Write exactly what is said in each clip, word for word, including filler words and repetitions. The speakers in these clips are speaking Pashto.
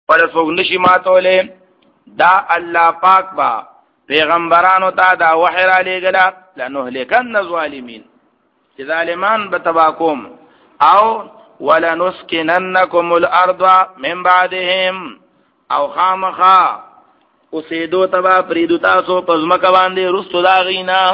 ولا څوک نشي ماتولې. دا الله پاک با پیغمبرانو ته دا وحی را لېږله لنهلکن الظالمین چې ظالمان به تبا کوم او ولنسکننکم الارض من بعدهم او خامخا اوسېدو تبا پریدو تاسو په ځمکه باندې رستو دا غینا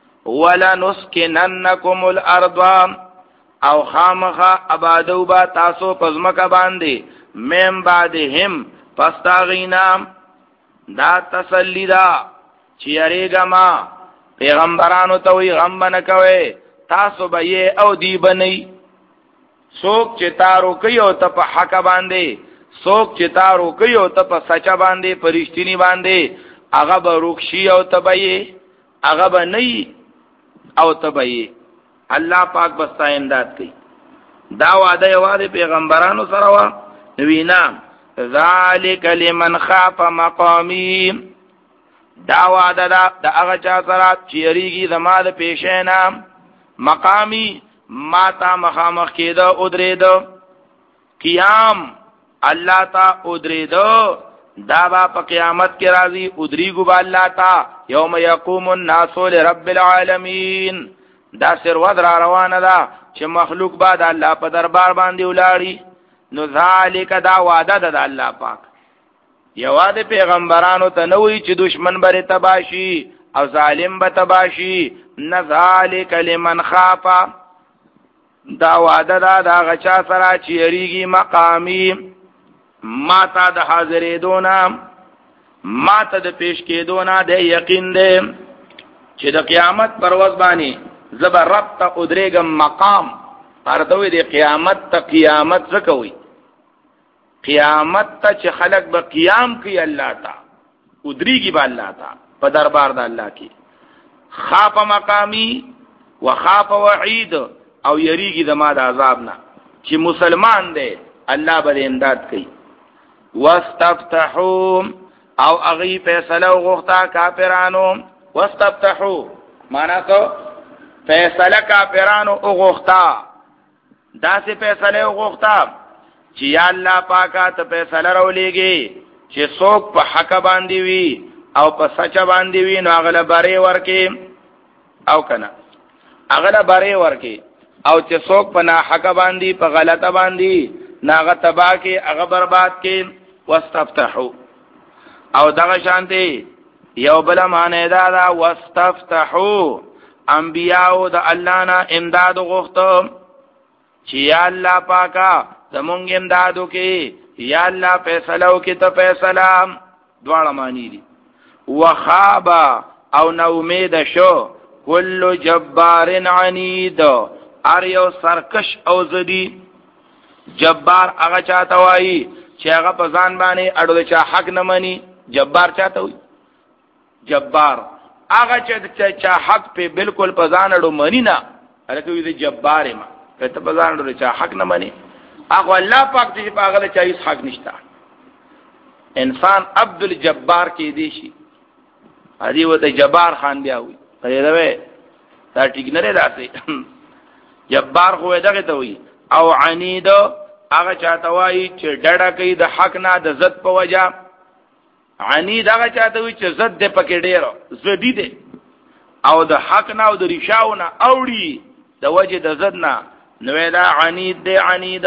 ولنسکننکم الارض او خامخا آبادو با تاسو په ځمکه باندې من بعدهم پس دا غینا. دا تسلی دا چې یریګما پیغمبرانو ته وی غم نه کوي تاسو به یې او دی بنئ. څوک چې تارو کوي او ته په حق باندې څوک چې تارو کوي او ته په سچ باندې پرشتینی باندې هغه به روکشي او ته به یې هغه به نه او ته به یې. الله پاک بستا امداد کوي. دا وعده یوازې پیغمبرانو سره وا وینا ذالک لمن خاف مقامی. دا وعده دا د هغه چا سره چې یریږي زما د پیشینا مقامی ما تا مخامخ کېده او درېده قیام الله تا او درېده دا با په قیامت کې راځي او درېږو به الله تا یوم یقوم الناس لرب العالمین. دا سرود را روانه ده چې مخلوق با د الله په دربار باندې ولاړي. نو ذالک دا وعده ده د الله پاک یوازې پیغمبرانو ته نه وایي چې دشمن بری تباشي او ظالم به تباشي. نه ذالک لمن خاف دا وعده ده دا غچا سره چې یریږي مقامی ما تا د حاضرېدونه ما ته د پیش کېدونه د یقین دی چې د قیامت پر ورځ باندې زبر رب ته ادریګم مقام ارتوی د قیامت ته قیامت څه کوي قیامت ته چې خلق به قیام کوي الله تا ادریږي به الله تا په دربار د الله کې. خاف مقامی وخاف وعید او یریږي د ما د عذاب نه چې مسلمان دی الله به امداد کوي. واستفتحوا او اغي فیصله وغوښتا کافرانو. واستفتحوا معنا څه فیصله کافرانو وغوښتا داسې فیصله وغوښتا چې یا الله پاکه ته فیصله راولېږي چې څوک په حق باندې وي او په سچ باندې وي نو هغه لپاره ورکې او کنه هغه لپاره ورکې او چې څوک په ناحق باندې په غلطه باندې ناغه تبا کې هغه برباد کې. واستفتحوا او دغه شانتي یو بل معنی دا دا واستفتحوا انبیاء د الله نه امداد غوښتو چې یا الله پاکا زمونږ امدادو کې یا الله فیصلو کې ته فیصله دواړه معنی دي. وخاب او نو امید شو کل جبار عنید ار یو سرکش او زدی. جبار هغه چاته وایي چې هغه په ځان باندې اړو چا حق نه مانی. جبار چاته وایي جبار هغه چې چا حق په بالکل په ځان اړو مانی نه هغه وی دی جبار ما ته په ځان اړو چا حق نه مانی. هغه الله پاک دې په هغه چا هیڅ حق نشته. انسان عبد الجبار کې دی شي ادي وته جبار خان بیا وي پیدا دا ټیک نه راځي. جبار خو دغه ته وي. او عنید هغه چاته وایي چې ډډه کوي د حق نه د زد په وجه. عنید هغه چاته وایي چې زد دې پکې ډېر زدي دي او د حق نه او د ریشاو نه اوړي د وجه د زد نه نو دا عنید دې عنید.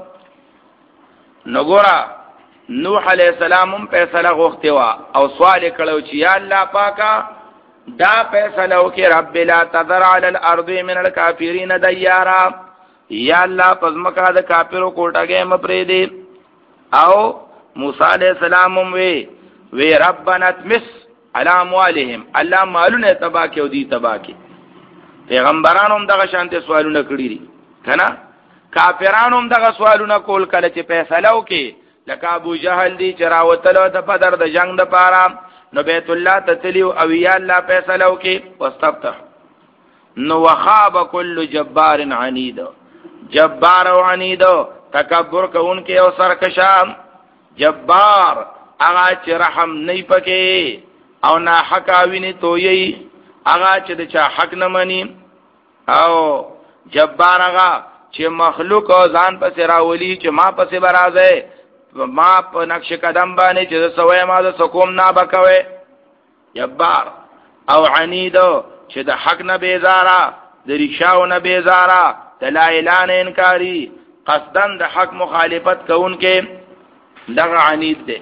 نو ګورا نوح علیہ السلام هم فیصله غوښته وا او سوال کړو چې یا الله پاکا دا فیصله وکي رب لا تذر علی الارض من الکافرین دیارا. یا الله پزمکا د کافرو کوټه مپری دی. او موسی علیہ السلام هم وی وی ربنا تمس علی اموالهم الله مالونه تبا کې او دی تبا کې. پیغمبرانو هم دغه شانته سوالونه کړی دي کنه. کافرانو هم دغه سوالونه کول کله چې فیصله وکي لکه ابو جهل دی چې راوتلو د بدر د جنگ د پاره نو بیت الله تتلیو او یا الله فیصله وکي. واستفتح نو وخاب کل جبار عنید. جبار او عنید تکبر کوونکې او سرکشام. جبار هغه چې رحم نه پکې او نه حق ویني توي هغه چې د چا حق نه مني. او جبار هغه چې مخلوق او ځان پسې راولي چې ما پسې برازه ما په نقش قدم باندې چې سوې ما د سکوم نه بکوي جبار او عنید چې د حق نه بیزارا د ریشاو نه بیزارا د لا اله نه انکاری قصدن د حق مخالفت کوونکې دغه عنید دی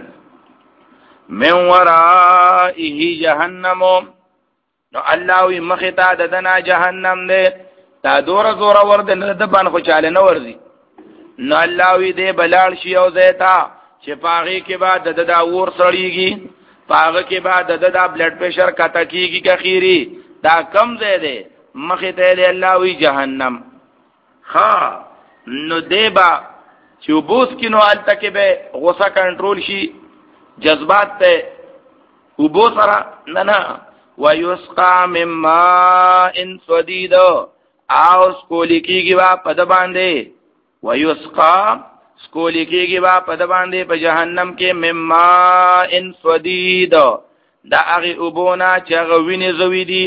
من ورائه جهنم نو الله وی مختا د دنا جهنم دی تا دور زور ور د د بان خو چاله نه ورزي نو الله وی دې بلال شي او زیتا چې پاغي کې بعد د دا ور سړیږي پاغه کې بعد د دا بلډ پریشر کته کیږي کخيري دا کم زه دی مخته له الله وی جهنم ها نو دیبا چې وبوس کینو الته کې به غوسه کنټرول شي جذبات ته وبو سره نه نه ويسقى من ماء صديد او سکولی کیږي وا پد باندې ويسقى سکولی کیږي وا پد باندې په جهنم کې من ماء صديد دا هغه وبونا چې هغه ویني زوی دي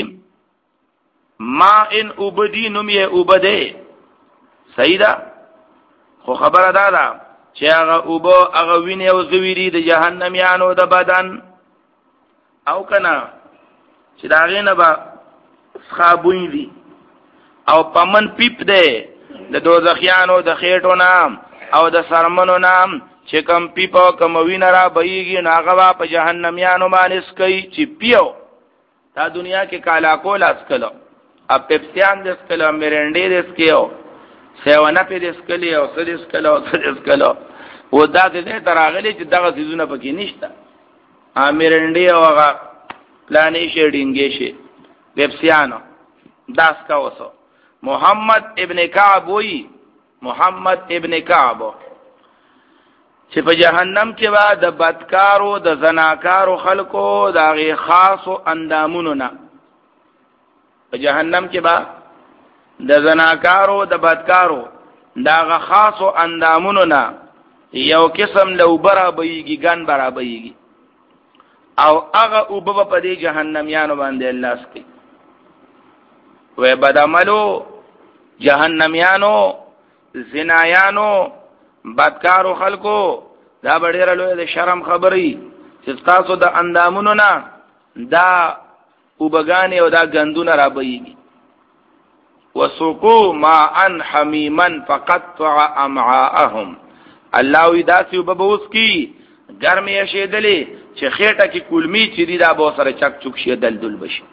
ماء وبدي نوم یې وبده سیدا خو خبره دا ده چې هغه اوبو هغه ویني او زویری د جهنميانو د بدن او کنا چې دا غینه با خابوی دي او پمن پیپ ده د دوزخیانو د خېټو نام او د سرمنو نام چې کم پیپو کم وینه را بېږي ناغه په جهنميانو باندې سکي چې پیو دا دنیا کې کالا کول اسکلو اب پپسیان د سکلو مرنډې د سکیو سیوانه په دې سکلی او سدې سکلو سدې سکلو و دا دې تراغلي چې دغه سيزونه پکې نشته امیرنډي او هغه پلانې شډینګې شي پپسیانو داس کا وسو محمد ابن کعب وی محمد ابن کعب چې په جهنم کې با د بدکارو د زناکارو خلکو دغه خاصو اندامونو نه په جهنم کې با د زناکارو د بدکارو دغه خاصو اندامونو نه یو قسم لو برا بېږي ګن برا بېږي او هغه وبب په دې جهنميانو باندې الله سکي و بدعملو جهنميانو زنایانو بدکارو خلکو دا ډېر لوی د شرم خبري چې تاسو د اندامونو نه دا وبګانی او دا غندونه را بېږي وسقوا ماء حميما فقطع امعاءهم الله وی داسې وبوس کی ګرمې شیدلې چې خېټه کې کولمی چې دی دا به سره چک چک شي دلدل بشي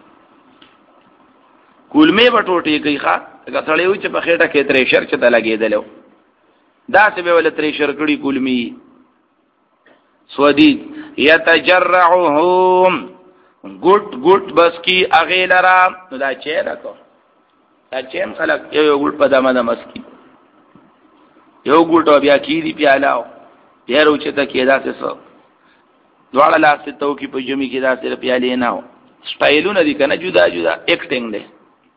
کولمی بټوټي کوي ښا هغه سړی و چې په خېټه کې تریشر چې د لګېدلو داسې به ول تریشر کړي کولمی سودید یتجرعهم ګټ ګټ بس کی اغیلرا نو دا چې راکو دا چې خلک یو ګټ په دمه د مسکی یو ګټو بیا کی دی پیالاو بیا روچه ته کېدا څه دواړه لاسه تو کی په جمی کې دا سره پیالې نه و سټایلونه دي کنه جدا جدا ایکټینګ دی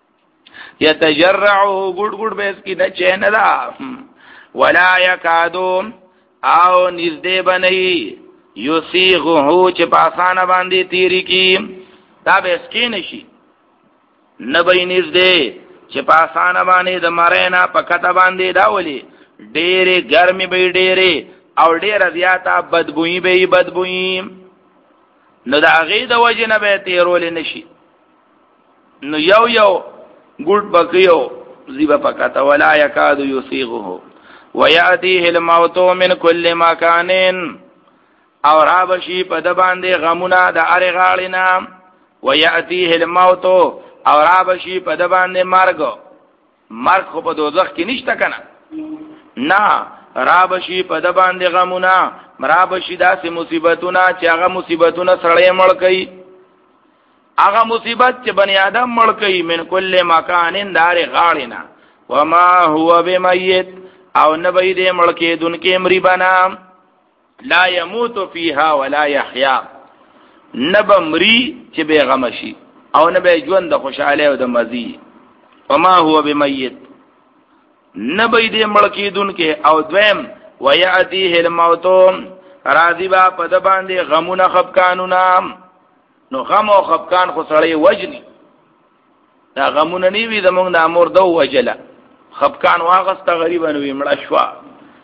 یتجرعه ګډ ګډ بیس کی نه چینه دا ولا یکادو او نزدې بنئ یسیغه چې پاسانه باندې تیری کی دا بیس کې نشي نه به نزدې چې پاسانه باندې د مرینا پکته باندې دا ولي ډېرې ګرمي به ډېرې او ډېر زیاته بدبوئی به بدبوئی نو دا غي د وجه نه به تیرول نشي نو یو یو ګډ بکیو زیبا پکاته ولا یکاد یسیغه وياتيه الموت من كل مكان او رابشی په د باندې غمونه د اره غاړینا وياتيه الموت او رابشی په د باندې مرګ مرګ خو په دوزخ کې نشته کنه نه رابشی په د باندې غمونه مرابشی داسې مصیبتونه چې هغه مصیبتونه سړی مړ کوي هغه مصیبت چې بنی آدم مړ کوي من کل مکان دار غاړینا وما هو بمیت او نبی دې مړ کې دن کې مری بنا لا يموت فيها ولا يحيى نب مری چې به غمشي او نبی ژوند د خوشاله او د مزي وما هو بمیت نبی دې مړ کې دن کې او دویم وياتيه الموت راضی با په د باندې غمونه خفقانونه نو غم او خفقان خو سړی وجني دا غمونه نیوي زمونږ د امور دو وجله خفقان واغسته غریبانو وی مړه شوا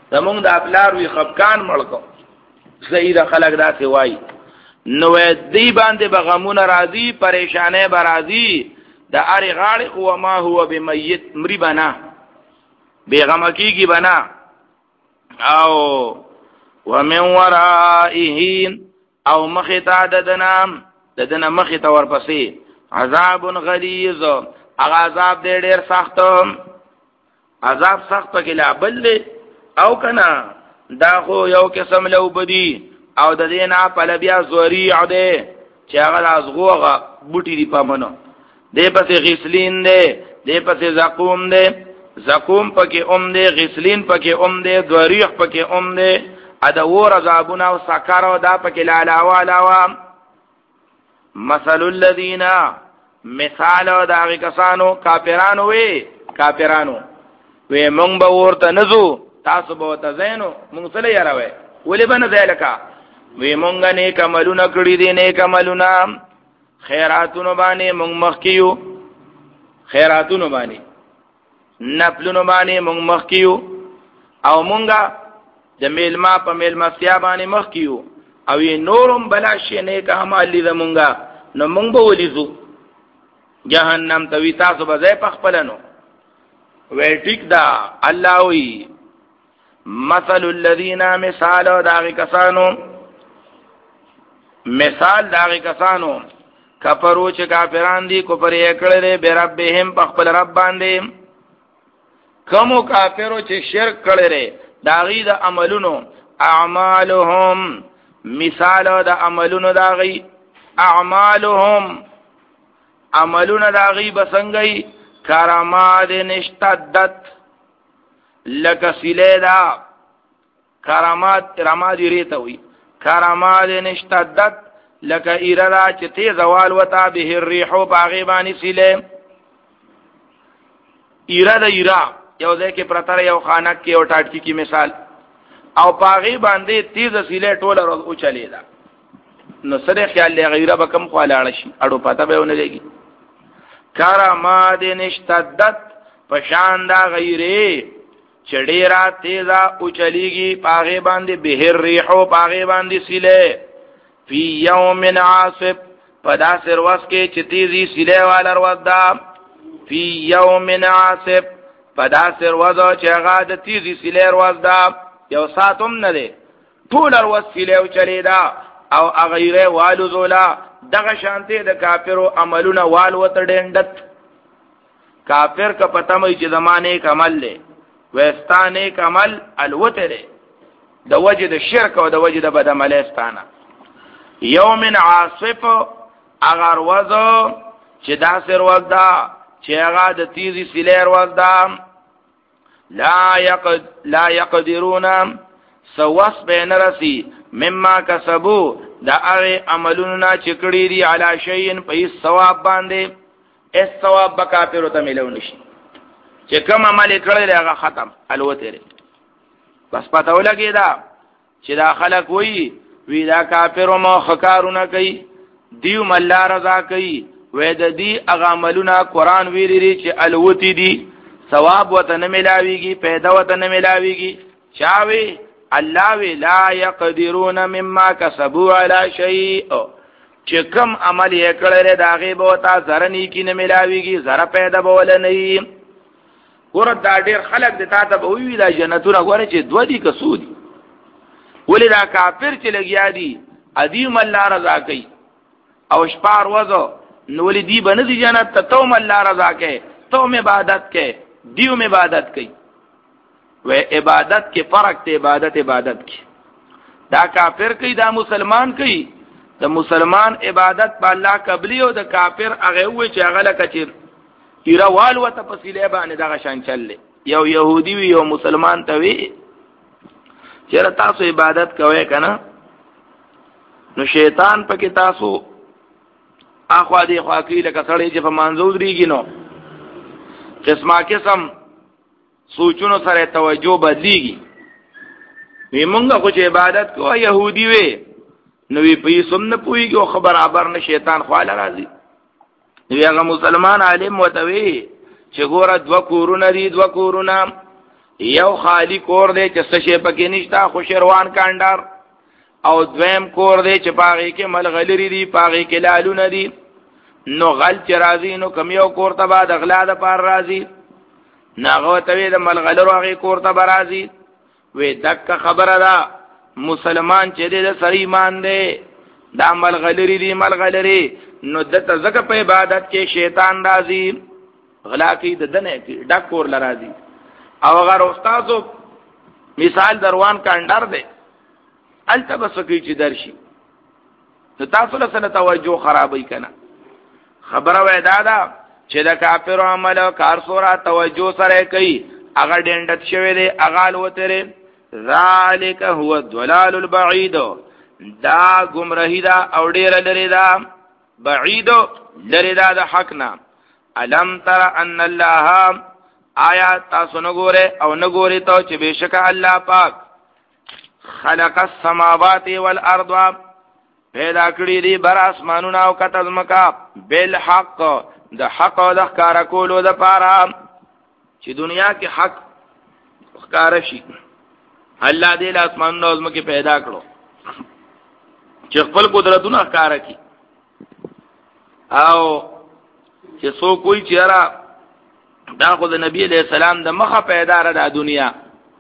زمونږ د خپلار وی خفقان مړکو صحیح خلق دا سی وای نو دی باندې بغمون راضی پریشانه برازی د اری غاړي او ما هو بمیت مری بنا بیغم کیږي بنا او ومن ورائه او مختا ددنام ددن مختا ورپسې عذاب غلیظ اغه عذاب دې ډېر سخت عذاب سخت کې لا بل او کنا دا خو یو قسم لو بدی او د دینا په بیا زوري عده چې هغه ازغوغه بوټي دی پمنو دې پسې غسلین دې دې پسې زقوم دې زقوم پکې اوم دې غسلین پکې اوم دې دوریح پکې اوم دې ادا ور عذابنا او سکر او دا پکې لا علاوه علاوه مثل الذين مثال دا کسانو کافرانو وی کافرانو وی مونږ به ورته نزو تاسو به ته زینو مونږ سره یاروي ولې بنه ځلکا وی مونږ نه کملونه کړی دي نه کملونه خیراتونو باندې مونږ مخکیو خیراتونو باندې نفلونو باندې مونږ مخکیو او مونږه د میلما په میلما سیا باندې مخکیو او یې نورم بلا شي نه کوم علي زمونږه نو مونږ به ولېزو جهنم ته وی تاسو به ځای پخپلنو وی ټیک دا الله وی مثل الذين مثال داغی کسانو مثال داغی کسانو کفرو چې کافران دي کفر یې کړل به ربهم خپل رب باندې کومو کافرو چې شرک کړل داغی د عملونو اعمالهم مثال د عملونو داغی اعمالهم عملونو داغی بسنگی کرامات نشتدت لکه سیله دا کرامات رماد ریته وی کرامات نشتدت لکه ایردا چې تیز وال وتا به الريح باغبانی سیله ایردا ایرا یو ځکه پرتر یو خانک کې او ټاټکی کی مثال او باغی باندې تیز سیله ټوله روز او چلیدا نو سره خیال لې غیره به کم خوالاړ شي اړو پته به ونه لګي کرامات نشتدت پشان دا غیره چډیرا تیزا او چلیږي پاغه باندې بهر ریحو پاغه باندې سیله فی یوم عاصف پدا سرواس کې چتیزی سیله والا وردا فی یوم عاصف پدا سرواز چې هغه د تیزی سیله وردا یو ساتم نه دی ټول ورس سیله او چلیدا او غیره والو زولا دغه شانته د کافرو عملونه والو تډندت کافر کا پتہ مې چې زمانه کمل له وستانه کمل الوتره د وجه د شرک او د وجه د بد عملستانه یوم عاصف اگر وځو چې دا سر وځدا چې هغه د تیزی سلیر وځدا لا یقد لا یقدرون سواس بین رسی مما کسبو دا هغه عملونه چې کړی دي علی شیء په ثواب باندې اس ثواب بکافر ته ملو نشي چې کوم عمل کړی هغه ختم الوتره بس پته ولګی دا چې دا خلک وی وی دا کافر مو خکارونه کوي دیو مل رضا کوي وې د دې هغه عملونه قران ویری چې الوتی دي ثواب وته نه ملاويږي پیدا وته نه ملاويږي چاوي الله وی لا يقدرون مما كسبوا على شيء چې کوم عمل یې کړی دا غیب وته زرنی کې نه ملاويږي زره پیدا بول نه وي ګور دا ډیر خلک د تا ته به وی دا جنتونه غوړي چې دوه دي کسودي ولې دا کافر چې لګیا دي ادیم الله رضا کوي او شپار وځو نو ولې دی بنه دي جنت ته توم الله رضا کوي توم عبادت کوي دیو عبادت کوي و عبادت کې فرق ته عبادت عبادت کې دا کافر کوي دا مسلمان کوي د مسلمان عبادت په الله قبلي او د کافر هغه وي چې هغه لکچر ایروال و تفصیله باندې دا شان چلې یو يهودي وي یو مسلمان ته وي چیرې تاسو عبادت کوئ کنه نو شیطان پکې تاسو اخوا دې خوا کې لکه سړی چې په منځو دريږي نو قسمه قسم سوچونو سره توجه بدلیږي وی مونږه خو چې عبادت کوو يهودي وي نو وی په سم نه پويږي او خبر خبر نه شیطان خواله راځي نو هغه مسلمان عالم وتوي چې ګوره دوا کورونه دي دوا کورونه یو خالی کور دی چې څه شی پکې نشتا خو شروان کاندار، او دویم کور دی چې پاغي کې ملغلری دی، پاغي کې لالونه دی. نو غل چې راځي نو کم یو کور ته بعد اغلا د پار راځي، ناغه ته د ملغلرو هغه کور ته راځي. وې دک خبره ده مسلمان چې د سړی ایمان دی دا ملغلری دی ملغلری، نو دته زکه په عبادت کې شیطان راځي غلا کوي د دنه کې ډک کور لراځي. او اگر استادو مثال دروان کاندار دی الته بس کوي چې درشي، نو تاسو له سره توجه خرابوي کنه. خبره وای دادا چې د کافر عمل او کار سره توجه سره کوي هغه ډنډت شوی دی هغه لوتره. ذالک هو الضلال البعید، دا گمراهی دا او ډیر لري دا بعید لري دا د حق نه. الم تر ان الله آیا تاسو نګوره او نګوري ته چې بشک الله پاک خلق السماوات والارض پیدا کړی دی بر اسمانونه او کته زمکا بالحق د حق او د ښکار کولو د پاره چې دنیا کې حق ښکار شي. الله دې له اسمانونو او زمکه پیدا کړو چې خپل قدرتونه ښکار کړي، او چې سو کوئی چیرې دا خو د نبی علیہ السلام د مخه پیدا را د دنیا.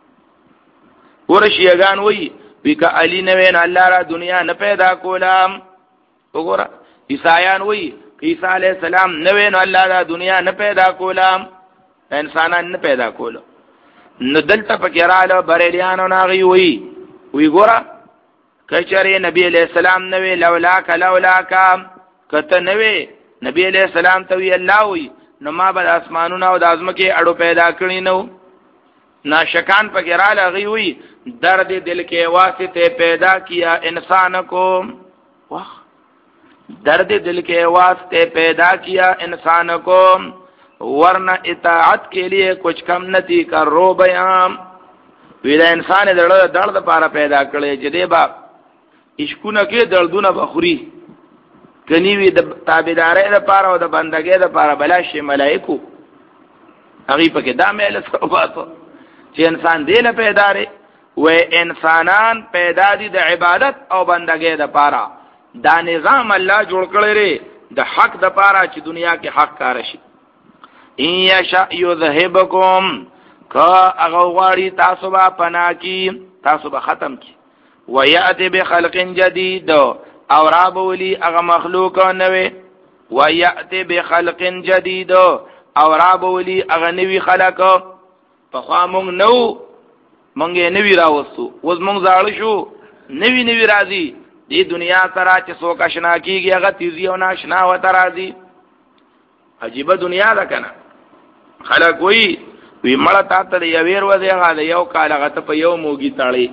ورشیگان وی وی که علی نوین الله را دنیا نه پیدا کولم. وګوره عیسایان وی عیسی علیہ السلام نوین الله را دنیا نه پیدا کولم، انسانان نه پیدا کولو. نو دلته پکې رااله بریلیانو ناغي وی وی ګوره کچره نبی علیہ السلام نوې لولا ک لولا کا کته نوې نبی علیہ السلام ته وی الله وی نو ما به اسمانونو او د ازمکه اړو پیدا کړی نو. ناشکان پکې رااله غي وی درد دل کے واسطے پیدا کیا انسان کو، واہ درد دل کے واسطے پیدا کیا انسان کو ورنہ اطاعت کے لیے کچھ کم نتی کر رو بیام. وی دا انسان درد درد پارا پیدا کړي چې دی با عشقونه کې دردونه بخوري کني وی د تابعداري لپاره او د بندګۍ لپاره بلاشي ملائکو هغه پکې دا مېل صحباتو چې انسان دی له پیدا لري و انسانان پیدا دي د عبادت او بندګۍ لپاره. دا نظام الله جوړ کړی لري د حق لپاره چې دنیا کې حق کار شي. ان یشاء یذهبکم کا هغه غواړي تاسو به پنا کی تاسو به ختم کی ویأتی بخلق جدید او رابولی اغا مخلوق نوی ویأتی بخلق جدید او رابولی اغا نوی خلق پخوا مونگ نو مونگی نوی راوستو وز مونگ زارشو نوی نوی رازی دی دنیا سرا چه سوک اشنا کی گی اغا تیزی و ناشنا و ترازی. عجیبه دنیا دا کنا خلق وی وی مړه تا ته یویر و دی هغه یو کال هغه ته په یو موګي تاړي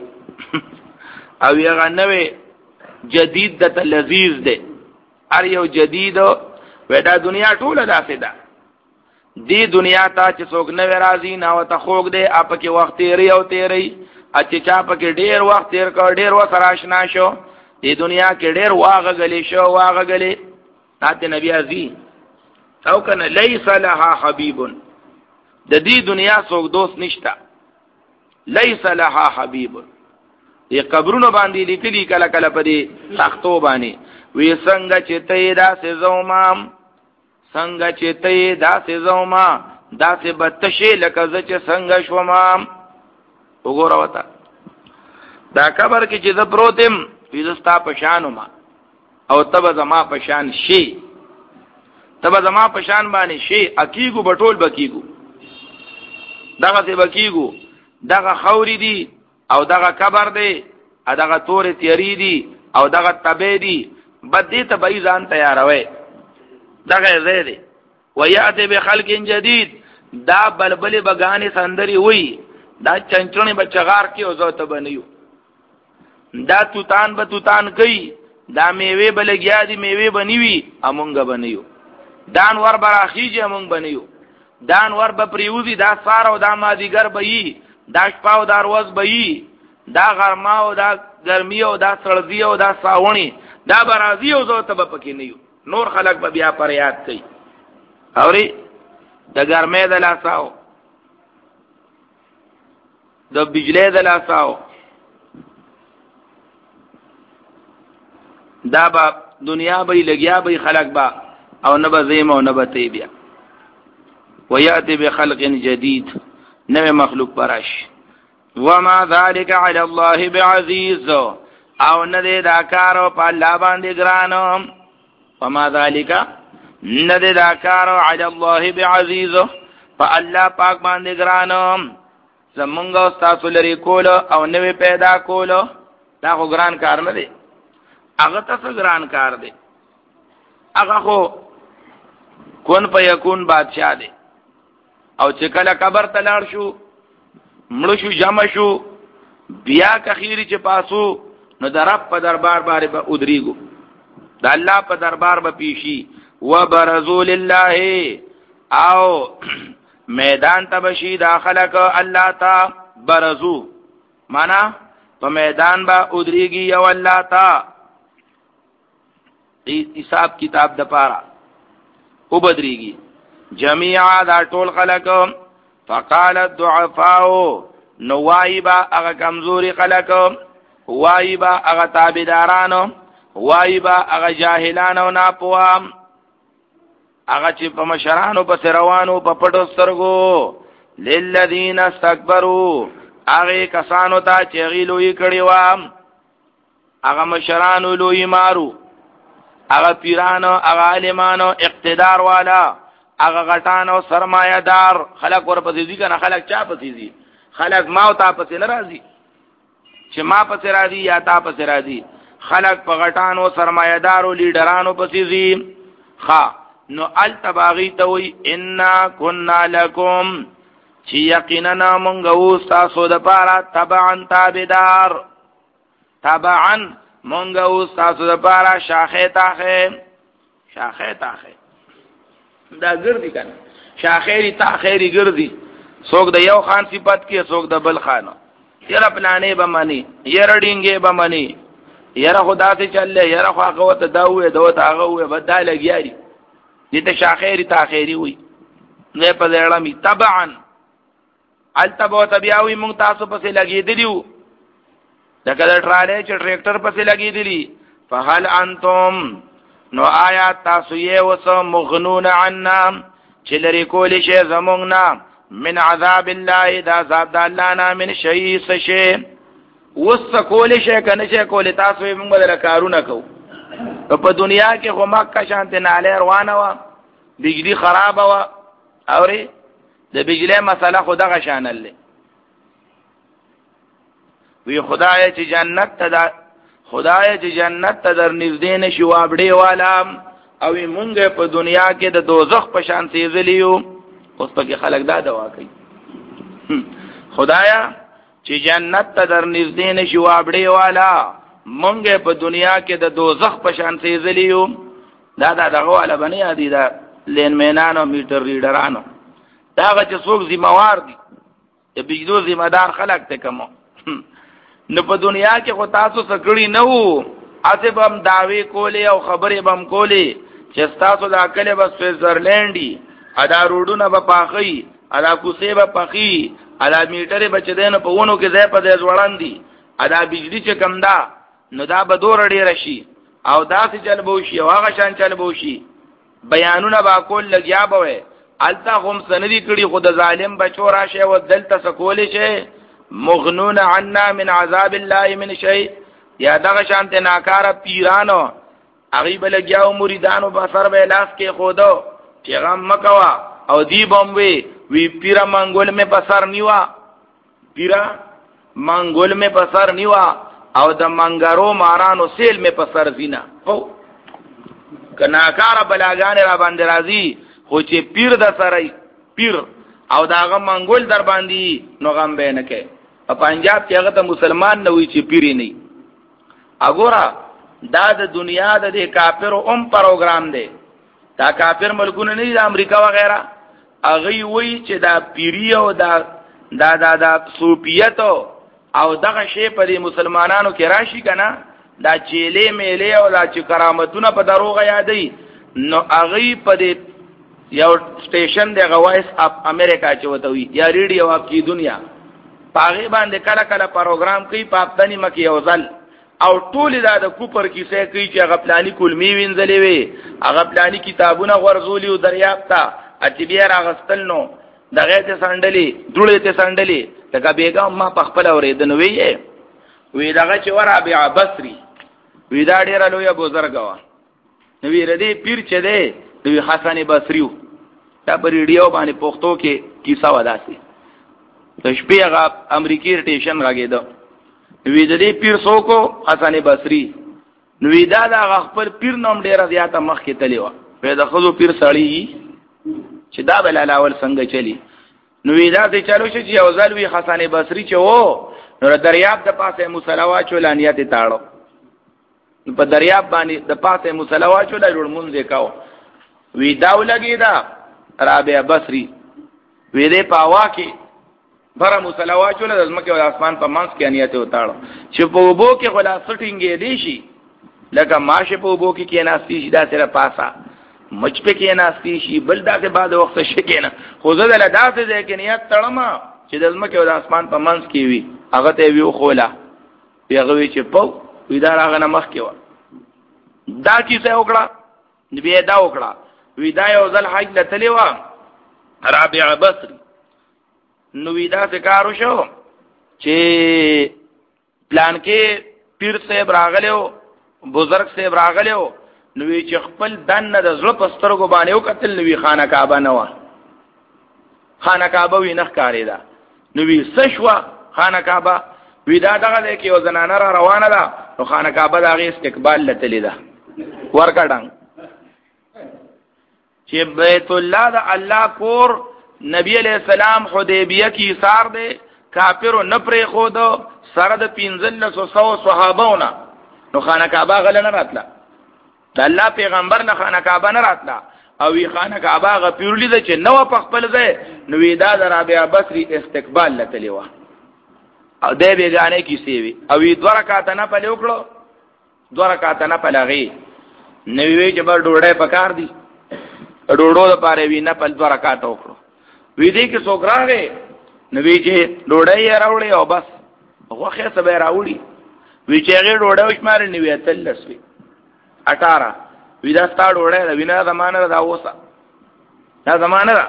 او هغه نوې جدید د لذیذ دی ار یو جدید ودا دنیا ټوله داسې ده. دی دنیا ته چې څوک نوې راځي نو ته خوګ دی اپ کې وخت تیری او تیری اچ چا پکې ډیر وخت تیر کړ ډیر و سره آشنا شو. دی دنیا کې ډیر واغه غلی شو واغه غلی ته نبی ازي او کنه لیس لها حبیب د دې دنیا څوک دوست نشتا. لیس لها حبیب دی قبرونو باندې لیکلي کله کله په دې تختو باندې وی څنګه چې ته دا سزومام څنګه چې ته دا سزوما دا سه بتشه لکه ز چې څنګه شومام. وګوره وتا دا قبر کې چې ز پروتم ویزستا پشانو ما او تب زما پشان شي تب زما پشان باندې شي اکیګو بټول بکیګو دغه ته بکیګو دغه خوري دي او دغه قبر دی دغه تور تیری دي او دغه تبه دي بد دې ته به ځان تیاروي دغه زه دي وياتي بخلق جديد دا بلبل بغاني سندري وي دا چنچرونی بچغار کې او زو ته بنيو دا توتان به توتان کوي دا میوه بلګیا دي میوه بنوي امونګه بنيو دان ور براخیږي امونګ بنيو دان ور به پریوزي دا سار او دا مازیګر بهي دا شپه او دا روز بهي دا غرما او دا ګرمي او دا سړځي او دا ساوني دا برازي او زو ته پکې نیو. نور خلق به بیا پر یاد کوي اوري د ګرمه د لاساو د بجلی د لاساو دا با دنیا به لګیا به خلق با او نه به زیم او نه به تی بیا وياتي بخلق جديد نوې مخلوق پرش وما ذلك على الله بعزيز او نه دې دا کارو په الله باندې ګرانو وما ذلك نه دې دا کارو على الله بعزيز په الله پاک باندې ګرانو زمونږ تاسو لري کول او نوې پیدا کول دا خو ګران کار نه دی هغه تاسو ګران کار دی هغه خو کون په یکون بادشاہ دی او چې کله قبر ته لاړ شو مړ شو جمع شو بیا کخیری چې پاسو نو د رب په دربار باندې به ودریګو د الله په دربار به پیشي وبرزوا لله او میدان ته بشي داخله ک الله تا برزو معنا په میدان به ودریږي او الله تا حساب کتاب د پاره او بدریږي جميعا دا ټول خلق فقال الضعفاء نوایبا هغه کمزوري خلق وایبا هغه تابعدارانو وایبا هغه جاهلانو ناپوه هغه چې په مشرانو په روانو په پټو سترګو للذین استكبروا هغه کسانو ته چې غیلوې کړي و هغه مشرانو لوی مارو هغه پیرانو هغه عالمانو اقتدار والا هغه غټانو سرمایه دار خلق ورپسې دي کنه خلق چا پسې دي خلق ما او تا پسې ناراضي چې ما پسې راضي یا تا پسې راضي خلق په غټانو سرمایه دارو لیډرانو پسې دي ها نو التباغي توي ان كنا لكم چې یقینا مونږ او تاسو د پاره تبعا تابعدار تبعا مونږ او تاسو د پاره شاخه تاخه شاخه تاخه دا ګرځي کنه شاخيري تاخيري ګرځي څوک د یو خان صفات کې څوک د بل خان یره پلانې به مانی یره ډینګې به مانی یره خدا ته چلې یره خو هغه ته دا وې دوت هغه وې بدای لګیاري دې ته شاخيري تاخيري وي نه په لړه می تبعا التبو تبياوي مونږ تاسو پسې لګېدلیو دا کله ټرالې چې ټریکټر پسې لګېدلی فهل انتم نو آیا تاسو یې وس مغنون عنا چې لري کولې شي زمونږ من عذاب الله دا عذاب د الله نه من شيء شي وس کولې شي کنه شي کولې تاسو یې موږ بدل کارونه کو په دنیا کې خو مکه شانته نه روانه و بجلی خراب و اوري د بجلی مسله خدا غشانل وی خدای چې جنت ته خدای چې جنت ته در نږدې نشي وابړې والا او مونږ په دنیا کې د دوزخ په شان سيزلیو اوس په خلک دا دوا کوي خدایا چې جنت ته در نږدې نشي وابړې والا مونږ په دنیا کې د دوزخ په شان سيزلیو دا دا دغه والا بنی ادي دا لین مینانو میټر ریډرانو دا چې څوک ذمہوار دي د بجلو ذمہ دار خلک ته کوم نو په دنیا کې خو تاسو سکړی نه وو اته بم داوی کولې او خبرې بم کولې چې تاسو دا کله بس سوئزرلندي ادا روډونه به پاخي ادا کوسه به پاخي ادا میټره بچ دین په ونو کې ځای په ځای وړاندې ادا بجلی چې کم دا نو دا به دور ډیر شي او دا چې چل بو شي او هغه شان چل بو شي بیانونه با کول لګیا بوي التا هم سندي کړي خود ظالم بچو راشه او دلته سکول شي مغنون عنا من عذاب الله من شيء یا دغه شانته ناکاره پیرانو غیب لګیاو مریدانو په سر به لاس کې خودو پیغام مکوا او دی بوموي وی پیرا منګول می په سر نیوا پیرا منګول می په سر نیوا او د منګرو مارانو سیل می په سر زینا او کناکاره بلاګان را باندې راځي خو چې پیر د سره پیر او داغه منګول در باندې نو غم به نه کې په پنجاب کې هغه ته مسلمان نه وي چې پیری نه اګورا دا د دنیا د کافرو ام پروګرام دی دا کافر ملکونه نه د امریکا وغیرہ هغه وی چې دا پیری او دا دا دا, دا صوفیت او دغه شی په مسلمانانو کې راشي کنه دا چيله میله او دا چې کرامتونه په دروغه یادې نو هغه په یو سټیشن دی غوایس اپ امریکا چې وته وی یا ریډیو اپ کی دنیا پاغي باندې کله کله پروګرام کوي پاپتنی مکی یوزل او ټول دا د کوپر کیسه کوي چې هغه پلاني کلمی وینځلې وي هغه پلاني کتابونه ورزولي او دریاب ته اتی بیا راغستل نو دغه ته سندلي دوړې ته سندلي لکه بیګم ما په خپل اورېدنه وی وی دغه چې ورا بیا بصري وی دا ډیر لوی بزرګ و نو وی ردی پیر چې دی دوی حسن بصریو دا په ریډیو باندې پښتو کې کیسه وداسي د شپې هغه امریکای ریټیشن راګیدو وی د دې پیر څوک حسن بصری نو وی دا د خپل پیر نوم ډیر زیاته مخ کې تلی و په د خزو پیر سړی چې دا بل الاول څنګه چلی نو وی دا ته چالو شي چې اوزل وی حسن بصری چې وو نو دریاب د پاسه مصلوا چولانیت تاړو په دریاب باندې د پاسه مصلوا چولا جوړ مونږ وکاو وی داو لګی دا رابع بصری وی دې پاوا کې بره مصلوا چولا د زمکه او اسمان په منځ کې انیت وتاړو چې په وبو کې غلا سټینګې دی شي لکه ماشه په وبو کې کې ناستی شي دا سره پاسا مچ په کې ناستی شي بل دا کې بعد وخت شي کنه خو زه د لداسه ځای کې نیت تړم چې د زمکه او اسمان په منځ کې وي هغه ته ویو خولا پیغه وی چې پاو وی دا راغنه مخ کې و دا کیسه وکړه نبی دا وکړه وی دا یو ځل حج لتلی و رابع بصری نو وی دا څه کارو شو چې پلان کې پیر صاحب راغلو بزرگ صاحب راغلو نو وی چې خپل دنه د زړه پسترګو باندې وکتل نو وی خانه کعبه نه و خانه کعبه وی نه ښکارې ده نو وی سشوا خانه کعبه وی دا دغه د کې یو زنانه را روانه ده نو خانه کعبه د هغې استقبال لتلی ده ورکړم چې بیت الله د الله کور نبی علیہ السلام حدیبیه کی سار دے کافر نه پرې خود سره د پنځل سو سو صحابهونه نو خانه کعبه غل نه راتله د الله پیغمبر نه خانه کعبه نه راتله او وی خانه کعبه غ پیورلی ده چې نو په خپل ځای نو وی دا د رابع بصری استقبال لتلی و او دې بیگانه کی سی وی او وی دوه رکعات نه په لوکړو دوه رکعات نه په لغی نو وی چې بر ډوړې پکار دی ډوړو لپاره وی نه په دوه رکعات وکړو وی دې کې څوک راغی نو وی چې ډوړې یې راوړې او بس غوخه سبه راوړي وی چې هغه ډوړې وشمار نه وی تلس وی اٹھارہ وی دا ستا ډوړې دا وینا زمانه دا اوسه دا زمانه دا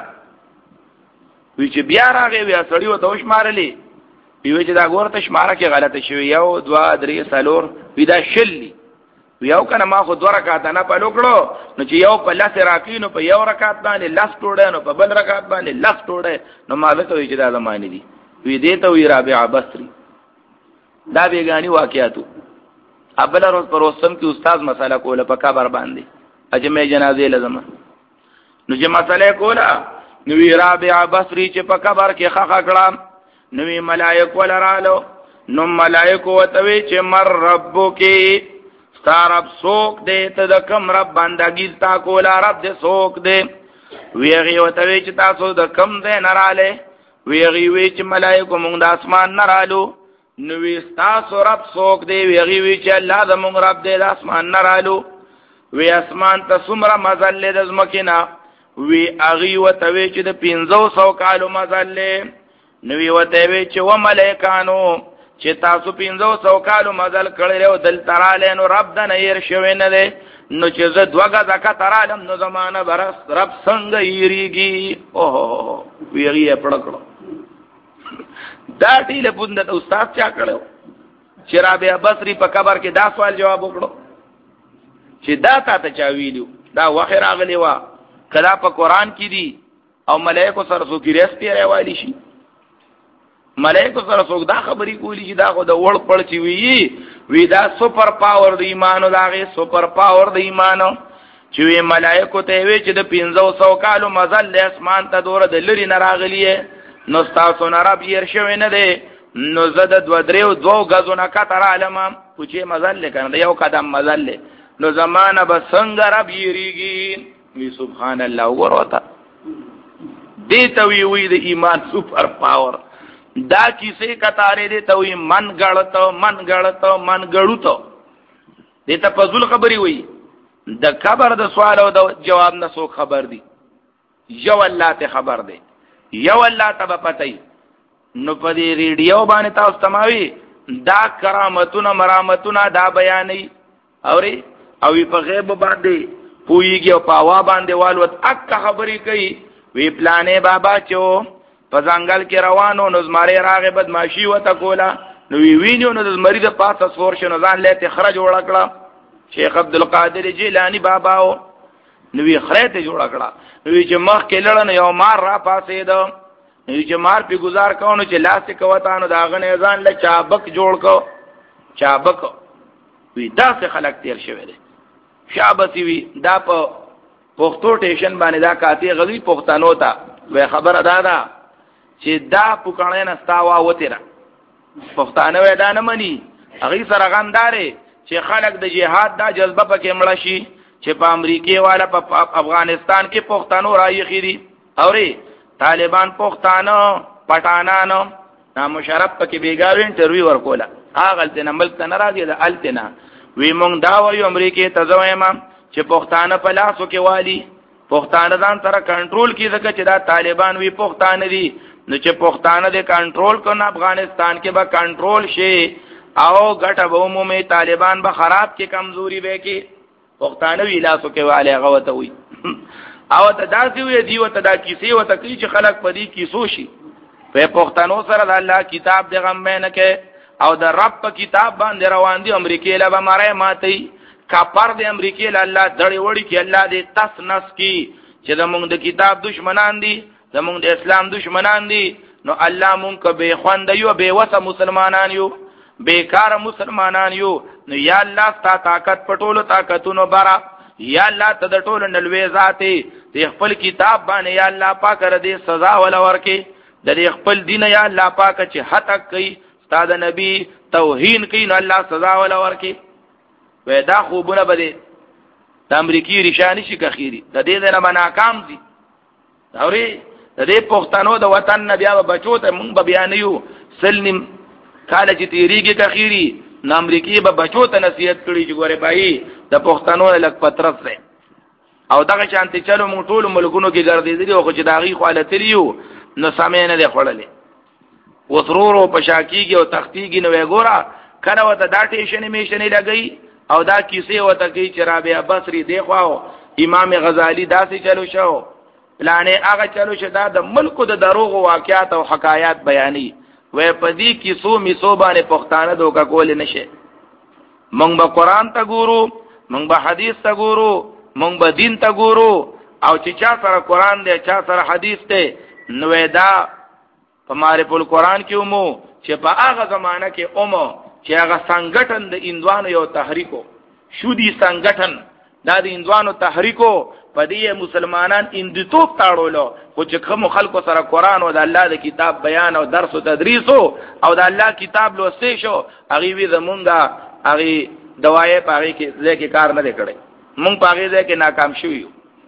وی چې بیا راغی وی سړی و ته وشمارلې وی چې دا ګورته شماره کې غلطه شوی یو دوا درې سالور وی دا شلی یو کنه ما خو دوه رکعات نه په لوکړو نو چې یو په لاس راکینو په یو رکعات باندې لاس ټوړه نو په بل رکعات باندې لاس ټوړه نو ما ته وی چې دا زمانه دي وی دې ته وی رابع بصری دا بیگانی واقعاتو ابل روز پر اوسم کې استاد مساله کوله په کبر باندې اجمه جنازې لازم نو چې مساله کوله نو وی رابع بصری چې په کبر کې خخ کړه نو وی ملائکه ولرالو نو ملائکه وتوي چې مر ربک ستارب سوک دے تا دا کم رب بندگی تا کولا رب دے سوک دے ویغی و توی چی تاسو دا کم دے نرالے ویغی وی چی ملائکو مونگ دا اسمان نرالو نوی ستاسو رب سوک دے ویغی وی چی اللہ دا مونگ رب دے دا اسمان نرالو وی اسمان تا سمرا مزل لے دا زمکینا وی اغی و توی چی دا پینزو سو کالو مزل لے نوی و توی چی و ملائکانو چې تاسو پینځو سو کالو مزل کړی له دل تراله نو رب د نیر شوی نه دی نو چې زه دوګه ځکه ترالم نو زمانه برس رب څنګه یریږي اوه ویری پړکړو دا ټیله پوند د استاد چا کړو چې رابع بصری په قبر کې دا سوال جواب وکړو چې دا تا چا ویلو دا وخر اغلی وا کله په قران کې دی او ملائکه سره سو کې رسپی راوالي شي ملائکه سره څوک دا خبرې کولی چې دا خو د وړ پړ چی وی وی دا سپر پاور د ایمانو داغه سپر پاور د ایمانو چې وی ملائکه ته وی چې د پنځو سو کالو مزل له اسمان ته دور د لری نه راغلی نو تاسو نه رب ير شوی نه دی نو زده دو دریو دو غزونه کتر علم پوچې مزل لکنه یو قدم مزل نو زمانہ به څنګه رب یریږي وی سبحان الله وروته دې ته وی وی د ایمان سپر پاور دا کیسه کتاره دې ته وی من غړت من غړت من غړوت دې ته فزول خبري وی د خبر د سوال او د جواب نه سو خبر دی یو الله ته خبر دی یو الله ته پتاي نو په دې ریډیو باندې تاسو تماوي دا کرامتونه مرامتونه دا بیانې اوري او په غیب باندې پویږي او پاوا باندې والوت اک خبرې کوي وی پلانې بابا چو په ځنګل کې روانو نو زماره راغه بدمعشي وته کولا نو وی وینو نو د مریض پاسه سور شنو ځان لته خرج وړکړه شیخ عبد القادر جیلانی باباو نو وی خریته جوړ کړه نو چې مخ کې لړن یو مار را پاسې دو نو چې مار په گزار کاونو چې لاس کوتانو دا غنه ځان له چابک جوړ کو چابک وی دا څه خلک تیر شوی دی شابتی وی دا په پښتو ټیشن باندې دا کاتی غوی پښتنو ته وی خبر ادا ده چې دا پوکړې نه استاوا وته را پښتانه وی دا نه مني هغه سره غنداري چې خلک د جهاد دا جذبه پکې مړ شي چې په امریکای والا په افغانستان کې پښتنو راي خيري اوري طالبان پښتانه پټانانو نا مشرف پکې بیګاوي انټرویو ورکولا هغه تل ملک ته ناراضي ده التنا وی مونږ دا وایو امریکای ته ځویم چې پښتانه په لاسو کې والی پښتانه ځان سره کنټرول کړي ځکه چې دا طالبان وی پښتانه دي نو چې پښتانه دې کنټرول کړي افغانستان کې به کنټرول شي او ګټه به عمومي طالبان به خراب کې کمزوري به کې پښتانه وی لاسو کې والي غوته وي او ته داسې وي دی وته دا کیسې وته کوي چې خلک په دې کیسو شي په پښتنو سره د الله کتاب د غم نه کې او د رب په کتاب باندې روان دي امریکای له بماره ماتي کافر د امریکای له الله دړي وړي کې الله دې تس نس کی چې زمونږ د کتاب دشمنان دي زمونږ د اسلام دشمنان دي نو الله مونږ کو به خوند یو به وسه مسلمانان یو بیکار مسلمانان یو نو یا الله ستا طاقت پټولو طاقتونو برا یا الله ته د ټولو نلوي ذاتي د خپل کتاب باندې یا الله پاک ر دې سزا ولا ورکي د خپل دین یا الله پاک چې حق کوي استاد نبی توهین کوي نو الله سزا ولا ورکي ودا خوبونه بده د امریکای ریشانی شي کخيري د دې نه ناکام دي اوري د دې پښتنو د وطن نه بیا بچو ته مونږ بیانیو سلم کاله چې تیریږي کخيري د امریکای به بچو ته نصیحت کړي چې ګوره بھائی د پښتنو لک پترس ده او دغه شانتي چلو مونږ ټول ملکونو کې ګرځېدلی او چې داغي خالتلیو نو سمې نه دی خړلې وسرورو پشاکیږي او تختیږي نو وګورا کله وته دا ټیشنې میشنې لګي او دا کیسه وته کوي چې رابعه بصری دی خو امام غزالی داسې چلو شو پلانې هغه چلو شو دا د ملکو د دروغ واقعات او حکایات بیانې وې پدې کیسو میسو باندې پښتانه دوکا کول نشي مونږ به قران ته ګورو مونږ به حدیث ته ګورو مونږ به دین ته ګورو او چې چا سره قران دی چا سره حدیث دی نو دا په معرفت القرآن کې ومو چې په هغه زمانہ کې اومو چې هغه سنگټن د اندوانو یو تحریکو شودي سنگټن دا د اندوانو تحریکو په دې مسلمانان اندتوب تاړولو خو چې کوم خلکو سره قرآن او د الله د کتاب بیان او درس او تدریس او د الله کتاب لوستې شو هغه وی زمونږه هغه دوايي پاره کې ځکه کار نه کړي مونږ پاره ځکه ناکام شوو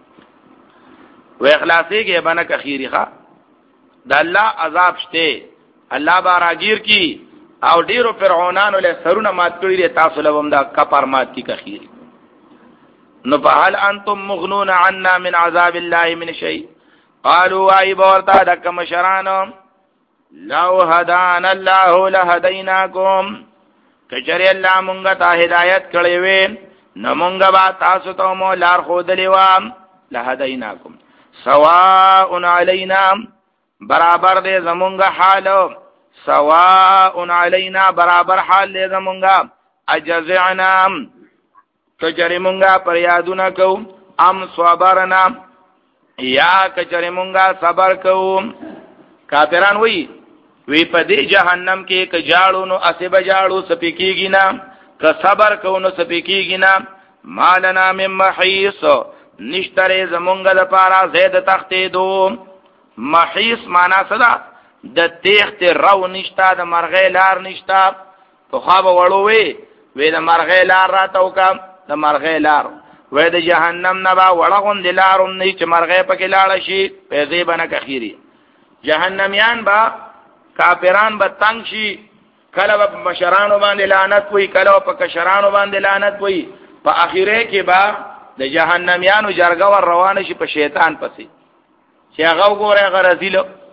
و اخلاصي کې باندې کخيري ښا د الله عذاب شته الله باراگیر کی او ډیرو فرعونانو له سرونه مات کړی دي تاسو له هم دا کفر مات کی کخیر نو فهل انتم مغنون عنا من عذاب الله من شيء قالوا اي بورتا دک مشران لو هدانا الله لهديناكم کچری الله مونږه ته هدایت کړی وې نو مونږه با تاسو ته مو لار خو دلیوام لهديناكم سواء علينا برابر دے زمونگا حالو سواء علینا برابر حال دے زمونگا اجزعنا کچری مونگا پریادونا کو ام صبرنا یا کچری مونگا صبر کو کافران وی وی پا دی جہنم کے که جاڑو نو اسب جاڑو سپیکی گینا که صبر کو نو سپیکی گینا مالنا من محیص نشتر زمونگا دا پارا زید تختی دو محیص معنا صدا د تیخت رو نشتا د مرغې لار نشتا په خواب وړو وی وی د مرغې لار راتاو کا د مرغې لار وی د جهنم نه با وړغون د لارم نه چې مرغې پکې لاړ شي پیسې بنه کخيري جهنميان با کافران به تنگ شي کله په مشرانو باندې لعنت وي کله په کشرانو باندې لعنت وي په اخیره کې با د جهنميانو جرګه ور روان شي په شیطان پسې چې هغه وګوره هغه رزیلو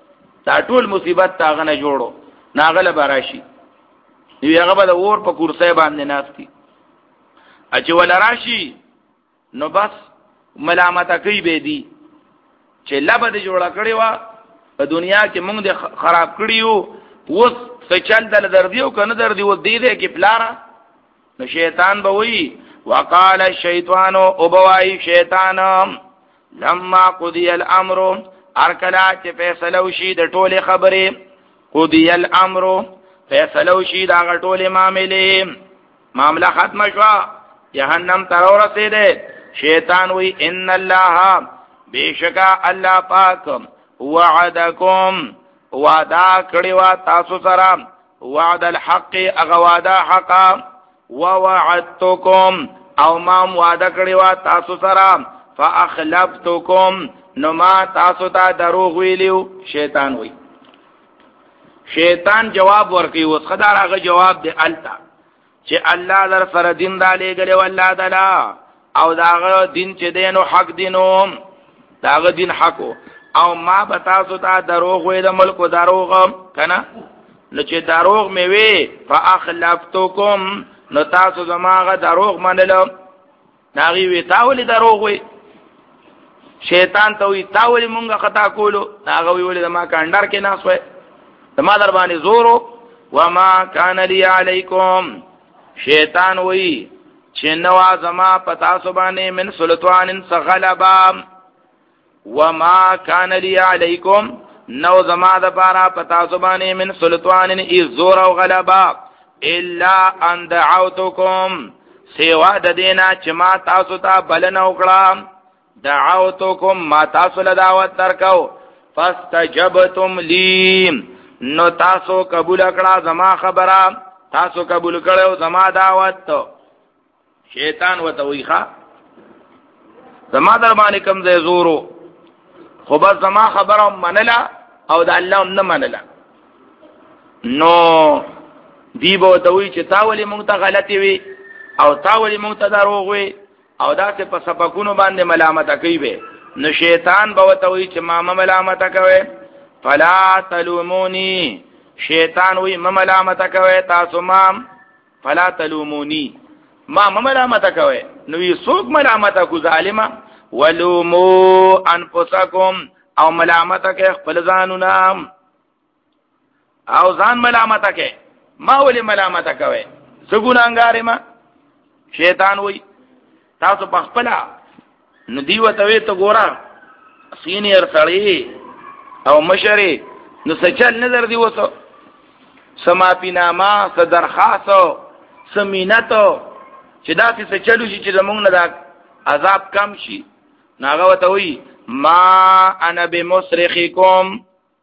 دا ټول مصیبت تاغه نه جوړو ناغله براشي دی هغه به اور په کرسي باندې ناشتي اچ ول راشي نو بس ملامت کوي به دي چې لبد جوړه کړی و په دنیا کې موږ د خراب کړیو اوس څه چل دل دردیو کنه دردیو دی دې کې پلارا نو شیطان به وی وقال الشیطان او بوای شیطان لما قضی الامر ارکلا چې فیصله وشي د ټوله خبره قضی الامر فیصله وشي دا ټوله معاملې معاملہ ختم شو جهنم تر ورسېده شیطان وی ان الله بیشکا الله پاک وعدکم وعدا کړی وا تاسو سره وعد الحق اغوادا حقا ووعدتکم او ما وعده کړی وا تاسو سره فاخلفتکم نو ما تاسو ته دروغ ویلیو شیطان وی شیطان جواب ورکړي اوس خدای هغه جواب دی التا چې الله در سره دین دا لګلې والله دلا او داغه دین چې دینو حق دینو داغه دین حقو او ما بتا سو ته دروغ وې د ملک دروغ کنه نو چې دروغ مې وی فاخلفتکم نو تاسو زماغه دروغ منلو ناغي وی تاولې دروغ وی شیطان ته وی تاولې مونږه خطا کولو هغه وی ولې ما کاندار کې ناس وې ما در باندې زورو وما كان لي عليكم شیطان وی چې نو زما پتا سو باندې من سلطان سغلبا وما كان لي عليكم نو زما د بارا پتا سو باندې من سلطان ای زور او غلبا الا ان دعوتكم سوا د دینا چې ما تاسو ته بلنه وکړه دعوتكم ما تاسو له دعوت درکاو فاستجبتم لي نو تاسو قبول کړه زما خبره تاسو قبول کړو زما دعوت شیطان وته ویخه زما در باندې کم زې زورو خو بس زما خبره منله او د الله نه منله نو دی به دوی چې تاولې مونږ ته غلطي وي او تاولې مونږ ته دروغ وي او داسې په سبقونو باندې ملامت کوي به نو شیطان به وته وي چې ما ملامت کوي فلا تلومونی شیطان وی ملامت کوي تاسو ما فلا تلومونی ما ملامت کوي نو یې څوک ملامت کو ظالما ولومو انفسکم او ملامت کوي خپل ځانونه او ځان ملامت کوي ما ولې ملامت کوي څه ګناګار ما شیطان وی تاسو په خپل نو دی وته وی ته ګورا سینیر سړی او مشری نو سچل نظر دی وته سما پیناما س درخواستو سمینتو چې دا څه چلو شي چې زمونږ نه دا عذاب کم شي ناغه وته وی ما انا بمصرخکم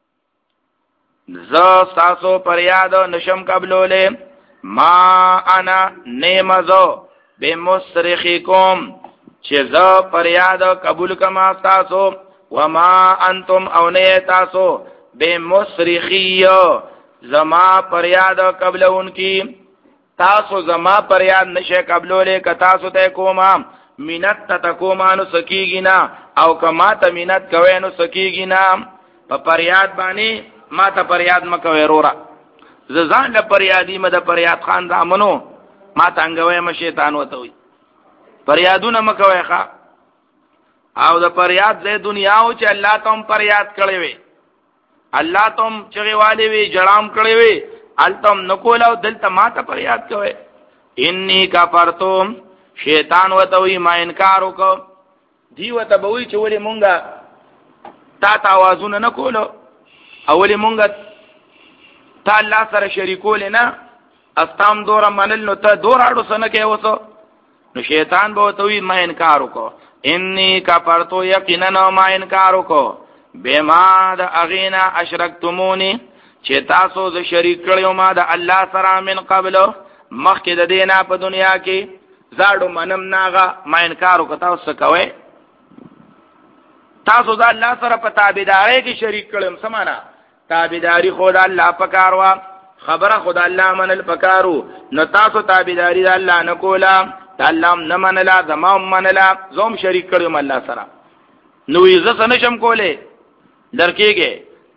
ز تاسو پر یاد نشم قبلوله ما انا نیمزو بمصرخکم چې ز پر یاد قبول کما تاسو وما انتم او نه تاسو بمصرخیو زما پریاد قبل انکی تاسو زما پریاد نشه قبلوله ک تاسو ته کوما مینت تکوما نو سکیږي نا او کما ته مینت کوي نو سکیږي نا په پریاد باندې ما ته پریاد مکوي رورا ززان له پریادی مده پریاد خان زامنو ما تنګوي م شیطان وته وي پریادونه مکوي ښا او د پریاد زې دنیا او چې الله تم پریاد کړي وي الله تم چغي والي وي جړام کړي وي التم نکول او دلته ما ته پریاد کوي انی کفرتم شیطان وتوي ما انکار وکړ دی وته بوي چې ولې مونږه تا تا आवाजونه نکولو اولی مونږه تا الله سره شریکول نه استام دور منل نو ته دور اړو سن کې وسو نو شیطان به وتوي ما انکار وکړ انی کفرتو یقینا ما انکار وکړ بما د اغینا اشرکتمونی چې تاسو ز شریک کړیو ما د الله سره من قبل مخکې د دینا په دنیا کې زاړو منم ناغه ما انکار وکړ تاسو کوي تاسو د الله سره په تابعداري کې شریک کړم سمانا تابعداري خود الله پکاروا خبره خود الله منل پکارو نو تاسو تابعداري د الله نه کولا الله نه منلا زمام منلا زوم شریک کړم الله سره نو یې ز سنشم کوله درکېږي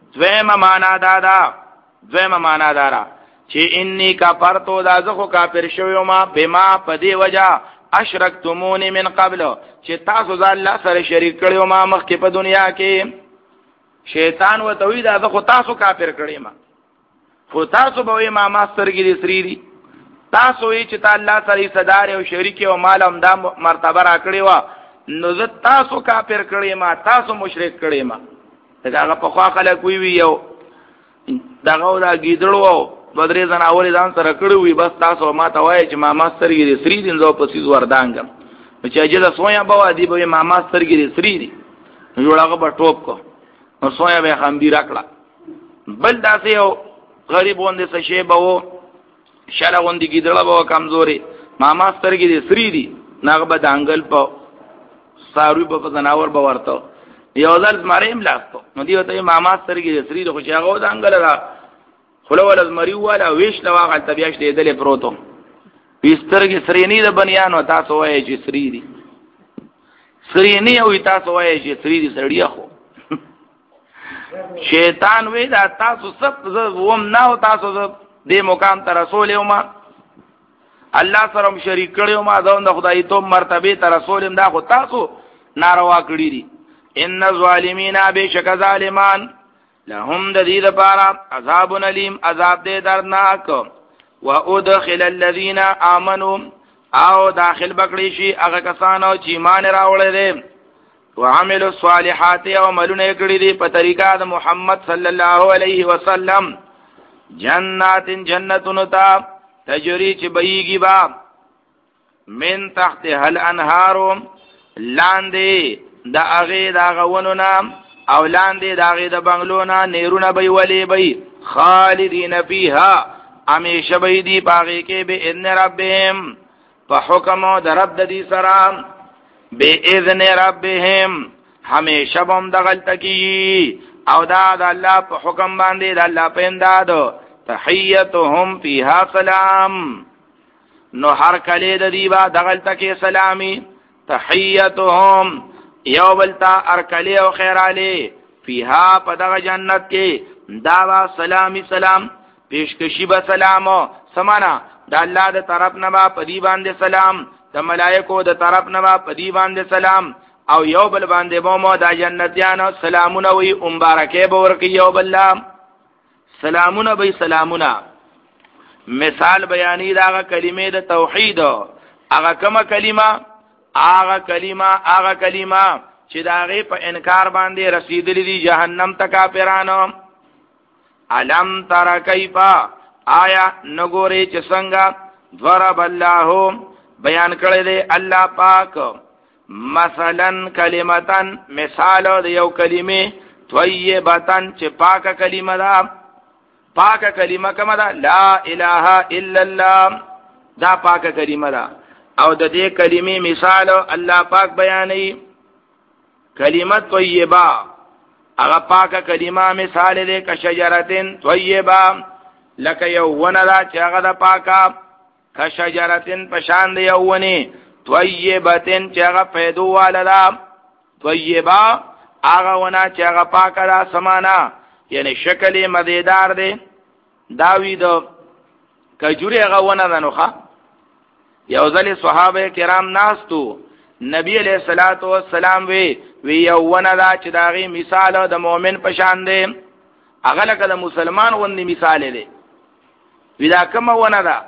دویمه معنا دادا دویمه معنا دارا چې انی کفرتو دا زخو کافر شوی ما بما پدی وجا اشرکتمونی من قبل چې تاسو ځان الله سره شریک کړیو ما مخکې په دنیا کې. شیطان و توی دا زخو تاسو کافر کړی ما خو تاسو به ما ماسترګی دي سری دي تاسو یې چې تا الله سره صدار او شریک او مال هم دا مرتبه را کړی و نو زه تاسو کافر کړی ما تاسو مشرک کړی ما. دا په خوا خلک وی وی یو دغه دا گیدړو بدرې ځان اول ځان سره کړی وي بس تاسو ما ته وایي چې ما ماسترګی دي سری دي زو په سیز وردانګم چې اجازه سویا بوا دی به ما ماسترګی دي سری دي جوړاغه په ټوپ کو نو سویا به خامدی راکړه. بل داسې یو غریب وندې څه شی به وو شاله وندې گیدړه به کمزوري ما ماسترګی دي سری دي ناغه به دانګل په ساروی په زناور به ورته یو ځل مریم لاستو نو دی ته ما ماسترګی دي سری دي خو چې هغه دانګل را خلول از مریو والا ویش لواغل طبیعش دیدل پروتو پیسترگی سرینی دا بنیانو تاسو وای چې سری دی سرینی اوی تاسو وای چې سری دی سړیا خو شیطان وی دا تاسو سب وم ناو تاسو دې مقام ته رسول ما الله سره شریک کړو ما دا د خدای ته مرتبه ته رسول دا خو تاسو ناروا کړی دي. ان الظالمین بشک ظالمان لهم د دې لپاره عذاب الیم عذاب دې دردناک. وادخل الذين امنوا او داخل بکړي شي هغه کسانو چې ایمان راوړل دي وعملوا الصالحات او عملونه کړی دي په طریقه د محمد صلی الله علیه وسلم جنات جنتون تا تجری چې بېږي با من تحت هل انهار لاندې د هغه د غونو نام او لاندې داغه د بنگلونا نیرونه به ولی به خالدین فیها همیشه به دی باغی کې به ان ربهم په حکم د رب د دې سره به اذن ربهم همیشه بم دغلت کی او دا د الله په حکم باندې د الله په امداد تحیتهم فیها سلام نو هر کله د دی با دغلت کې سلامي تحیتهم یو بلتا ارکلی او خیر علی فیها پدغ جنت کې داوا سلامی سلام پیشکشی با سلامو سمانا دا اللہ دا طرف نبا پدی باندے سلام دا ملائکو دا طرف نبا پدی باندے سلام او یو بل باندے بومو دا جنتیانو سلامونا وی امبارکے بورکی یو بللا سلامونا بی سلامونا مثال بیانی دا آغا کلمه دا توحید آغا کما کلمه آغا کلمه آغا کلمه چې دا غي په انکار باندې رسیدلی دي جهنم ته کافرانو. علم تر کیفا آیا نګوري چې څنګه ضرب الله بیان کړی دی الله پاک مثلا کلمتن مثال د یو کلمه طیبتن چې پاکه کلمه ده پاکه کلمه کومه ده لا اله الا الله دا پاکه کلمه ده او د دې کلمې مثال الله پاک بیانوي کلمه طیبه هغه پاکه کلمه مثال دې ک شجرتين طیبه لکه یو ونه دا چې هغه د پاکه ک شجرتين پشان دی یو ونه طیبتين چې هغه پیدو والدا طیبه هغه ونه چې هغه پاکه دا سمانا یعنی شکل مزیدار دی داوی دو کجوري هغه ونه ده نوخه یو ځل صحابه کرام ناستو نبی علیہ الصلوۃ والسلام وی وی یو ونه دا چې داغي مثال د مؤمن په شان دی هغه لکه د مسلمان غوندي مثال دی وی دا کومه ونه ده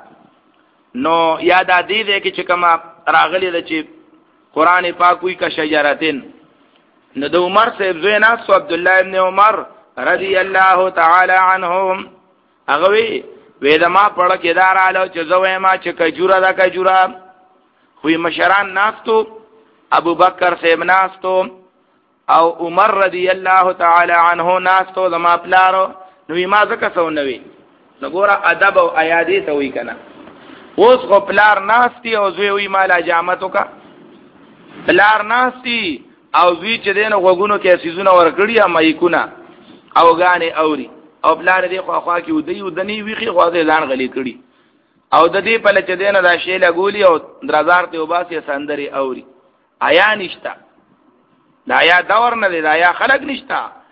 نو یاد ادي دې کې چې کومه راغلی ده چې قران پاک وی کا شجرتين نو د عمر صاحب زینا سو عبد الله ابن عمر رضی الله تعالی عنهم هغه وی وې دا ما پړه کې دار آلو چې زوې ما چې کجوره دا کجوره خوې مشران ناستو ابو بکر صاحب ناستو او عمر رضی الله تعالی عنه ناستو زما پلارو نو ما زکه سو نوې نګوره ادب او ایادی ته وی کنه اوس خو پلار ناستی او زوی وی مالا جامتو کا پلار ناستی او زوی چې دین غوګونو کې سيزونه ورګړیا مایکونه او غانې اوري او بلار دې خو خوا کې ودی ودنی ویخي خو دې ځان غلي کړي او د دې په لچ دینه دا شی لګولي او درزار ته وباسي سندري اوري آیا نشتا دا یا دور نه دی دا یا خلق نشتا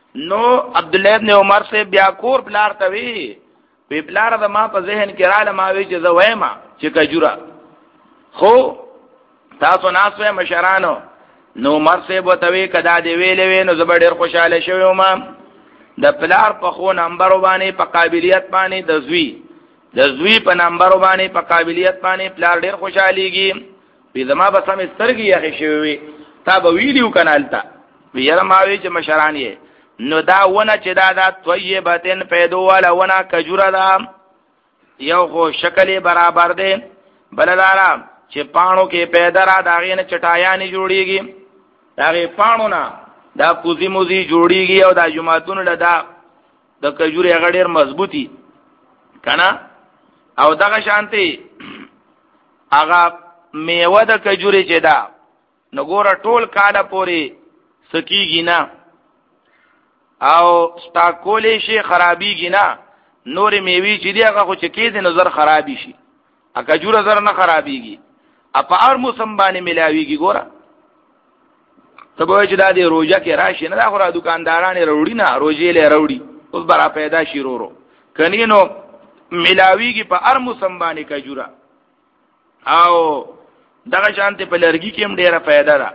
نو عبد الله ابن عمر سے بیا کور پلار ته وی وی پلار د ما په ذهن کې رااله ما وی چې زویما چې کجورا خو تاسو ناسوه مشرانو نو عمر سے بوتوي کدا دی ویلې وی نو زبر ډیر خوشاله شوم ما د پلار په خو نمبر باندې په قابلیت باندې د زوی د زوی په نمبر باندې په قابلیت باندې پلار ډیر خوشاليږي په زما به سم سترګي یې شوی تا به ویډیو کنالتا ویره ما وی چې مشران یې نو دا ونه چې دا دا طیبتن پیدو والا ونه کجوره دا یو خو شکل برابر دی بلدارا چې پانو کې پیدا را داغې نه چټایانې جوړیږي داغې پانو نه دا کوزي موزي جوړیږي او دا جماعتونو له دا د کجوري غډیر مضبوطی کنه او دغه شانتي هغه میوه د کجوري چې دا نګوره ټول کاله پوري سکیږي نه او سټاکولې شي خرابيږي نه نور میوي چې دی هغه خو چې کې د نظر خرابي شي ا کجوره زر نه خرابيږي اپا هر موسم باندې ملاويږي ګوره ته به چې دا دی روزه کې راشي نه دا خو را دکانداران وروړي نه روزي له وروړي اوس برا پیدا شي ورو کني نو ملاويږي په هر موسم باندې کجوره او دغه شانته په لرګي کې هم ډیره फायदा ده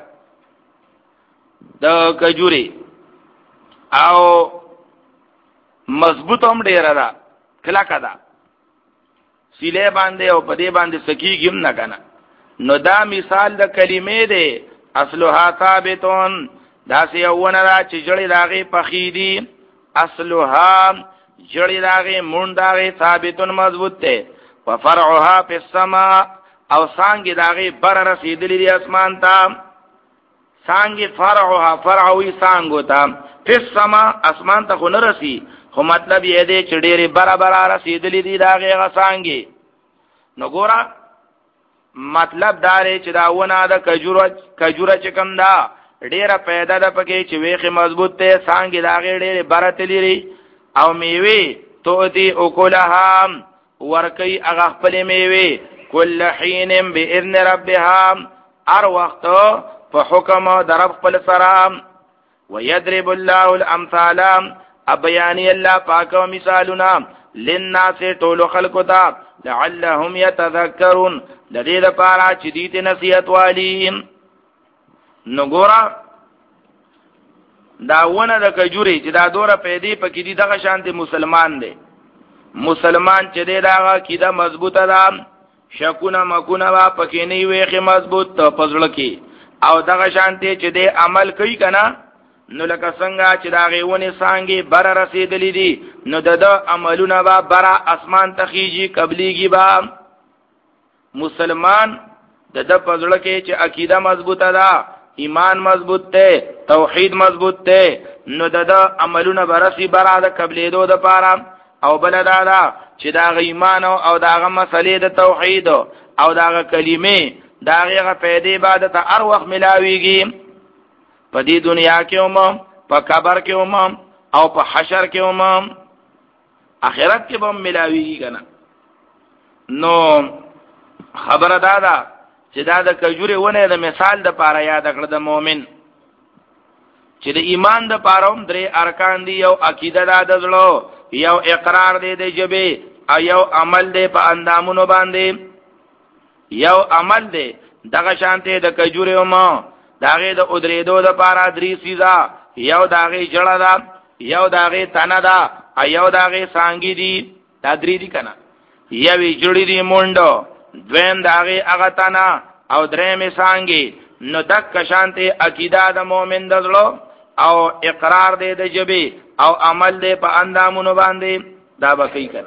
د کجوري او مضبوط هم ډیره ده کلا کدا سیله باندې او په دې باندې سکیږي هم نه کنه نو دا مثال د کلمې دی اصلها ثابتون دا سیونه را چې جړې داغه پخیدی اصلها جړې داغه مون داغه ثابتون مضبوط ته وفرعها فی السماء او څنګه داغه بر رسیدلې دی اسمان ته څنګه فرعها فرعوي څنګه ته فی السماء اسمان ته خو نه رسی خو مطلب یې دی چې ډېرې برابر رسیدلې دي داغه غسانګي نو ګورا مطلب دار چې دا ونه د کجوره کجوره چې کوم دا ډیره پیدا ده پکې چې ویخه مضبوط ته څنګه دا ډیره برتلی لري او میوه توتی او کلها ورکی هغه خپل میوه کل حین باذن ربها ار وخت په حکم درب خپل سلام ويضرب الله الامثال ابياني الله پاک او مثالنا للناس طول خلق ته لعلهم يتذكرون د دې لپاره چې دې ته نصيحت والی نو ګورا دا ونه د کجوري چې دا دوره پیدې پکې دي دغه شانتي مسلمان دی مسلمان چې دی دا کیده مضبوطه ده شکونه مکونه وا پکې نه ویخه مضبوط پزړه کې او دغه شانتي چې دی عمل کوي کنه نو لکه څنګه چې دا غيونه څنګه بر رسیدلې دي نو د عملونه با بر اسمان تخیجی قبليږي با مسلمان د د پزړه کې چې عقیده مضبوطه ده ایمان مضبوط ده توحید مضبوط ده نو د عملونه برسي براده قبلېدو د پاره او بل دا ده چې دا ایمان او دا مسلې د توحید او دا کلمې دا غیغه پیدې بعد ته هر وخت ملاويږي په دې دنیا کې هم په قبر کې هم او په حشر کې هم آخرت کې هم ملاويږي کنه نو خبره دا ده چې دا د کجوري ونه د مثال د پاره یاد کړ د مؤمن چې د ایمان د پاره هم درې ارکان دي یو عقیده ده د زړه یو اقرار دی د جبه او یو عمل دی په اندامونو باندې یو عمل دی دغه شانته د کجوري هم داغه د ادریدو د پاره درې سیزا یو داغه جړه ده یو داغه تنه ده ایو داغه سانګي دي دا درې دي کنه یوې جوړې دي مونډو دویم داغه هغه تنه او درې می سانګي نو دک شانته عقیده د مؤمن دزلو او اقرار دی د جبه او عمل دی په اندامونو باندې دا بکی کنه